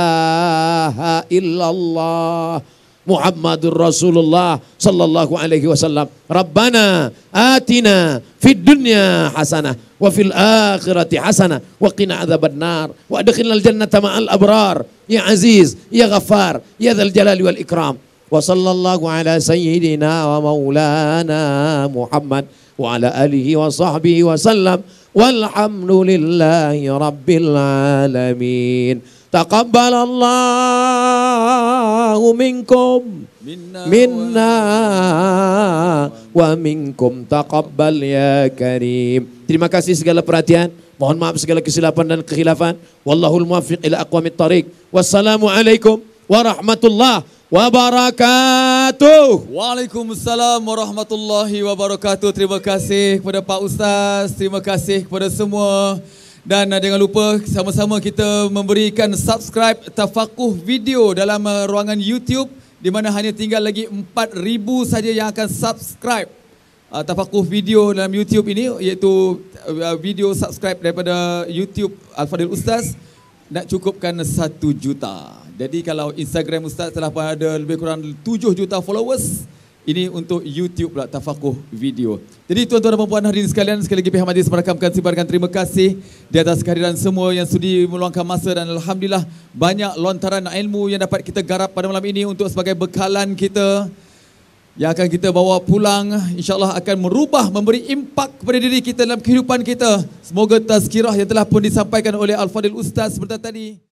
ilaha illallah Muhammadur Rasulullah sallallahu alaihi wasallam. Rabbana atina fid dunya hasanah wa fil akhirati hasanah wa qina adzabannar wa adkhilnal jannata ma'al abrar ya aziz ya ghaffar ya dzal jalali wal ikram. Wa sallallahu ala sayyidina wa maulana Muhammad wa ala alihi wa sahbihi wa sallam. Walhamdulillahi rabbil alamin. Taqabbalallahu minkum minna wa minkum taqabbal ya karim. Terima kasih segala perhatian. Mohon maaf segala kesilapan dan kekhilafan. Wallahul muwaffiq ila aqwamit thariq. Wassalamualaikum warahmatullahi wabarakatuh. Waalaikumsalam warahmatullahi wabarakatuh. Terima kasih kepada Pak Ustaz, terima kasih kepada semua. Dan jangan lupa sama-sama kita memberikan subscribe Tafakuh Video dalam ruangan YouTube, di mana hanya tinggal lagi 4,000 saja yang akan subscribe Tafakuh Video dalam YouTube ini, iaitu video subscribe daripada YouTube Al-Fadhil Ustaz nak cukupkan 1 juta. Jadi kalau Instagram Ustaz telah ada lebih kurang 7 juta followers, ini untuk YouTube pula Tafakuh Video. Jadi tuan-tuan dan puan-puan hadirin sekalian, sekali lagi pihak majlis merakamkan sebarkan terima kasih di atas kehadiran semua yang sudi meluangkan masa, dan alhamdulillah banyak lontaran ilmu yang dapat kita garap pada malam ini untuk sebagai bekalan kita yang akan kita bawa pulang, insyaAllah akan merubah, memberi impak kepada diri kita dalam kehidupan kita. Semoga tazkirah yang telah pun disampaikan oleh Al-Fadhil Ustaz sebentar tadi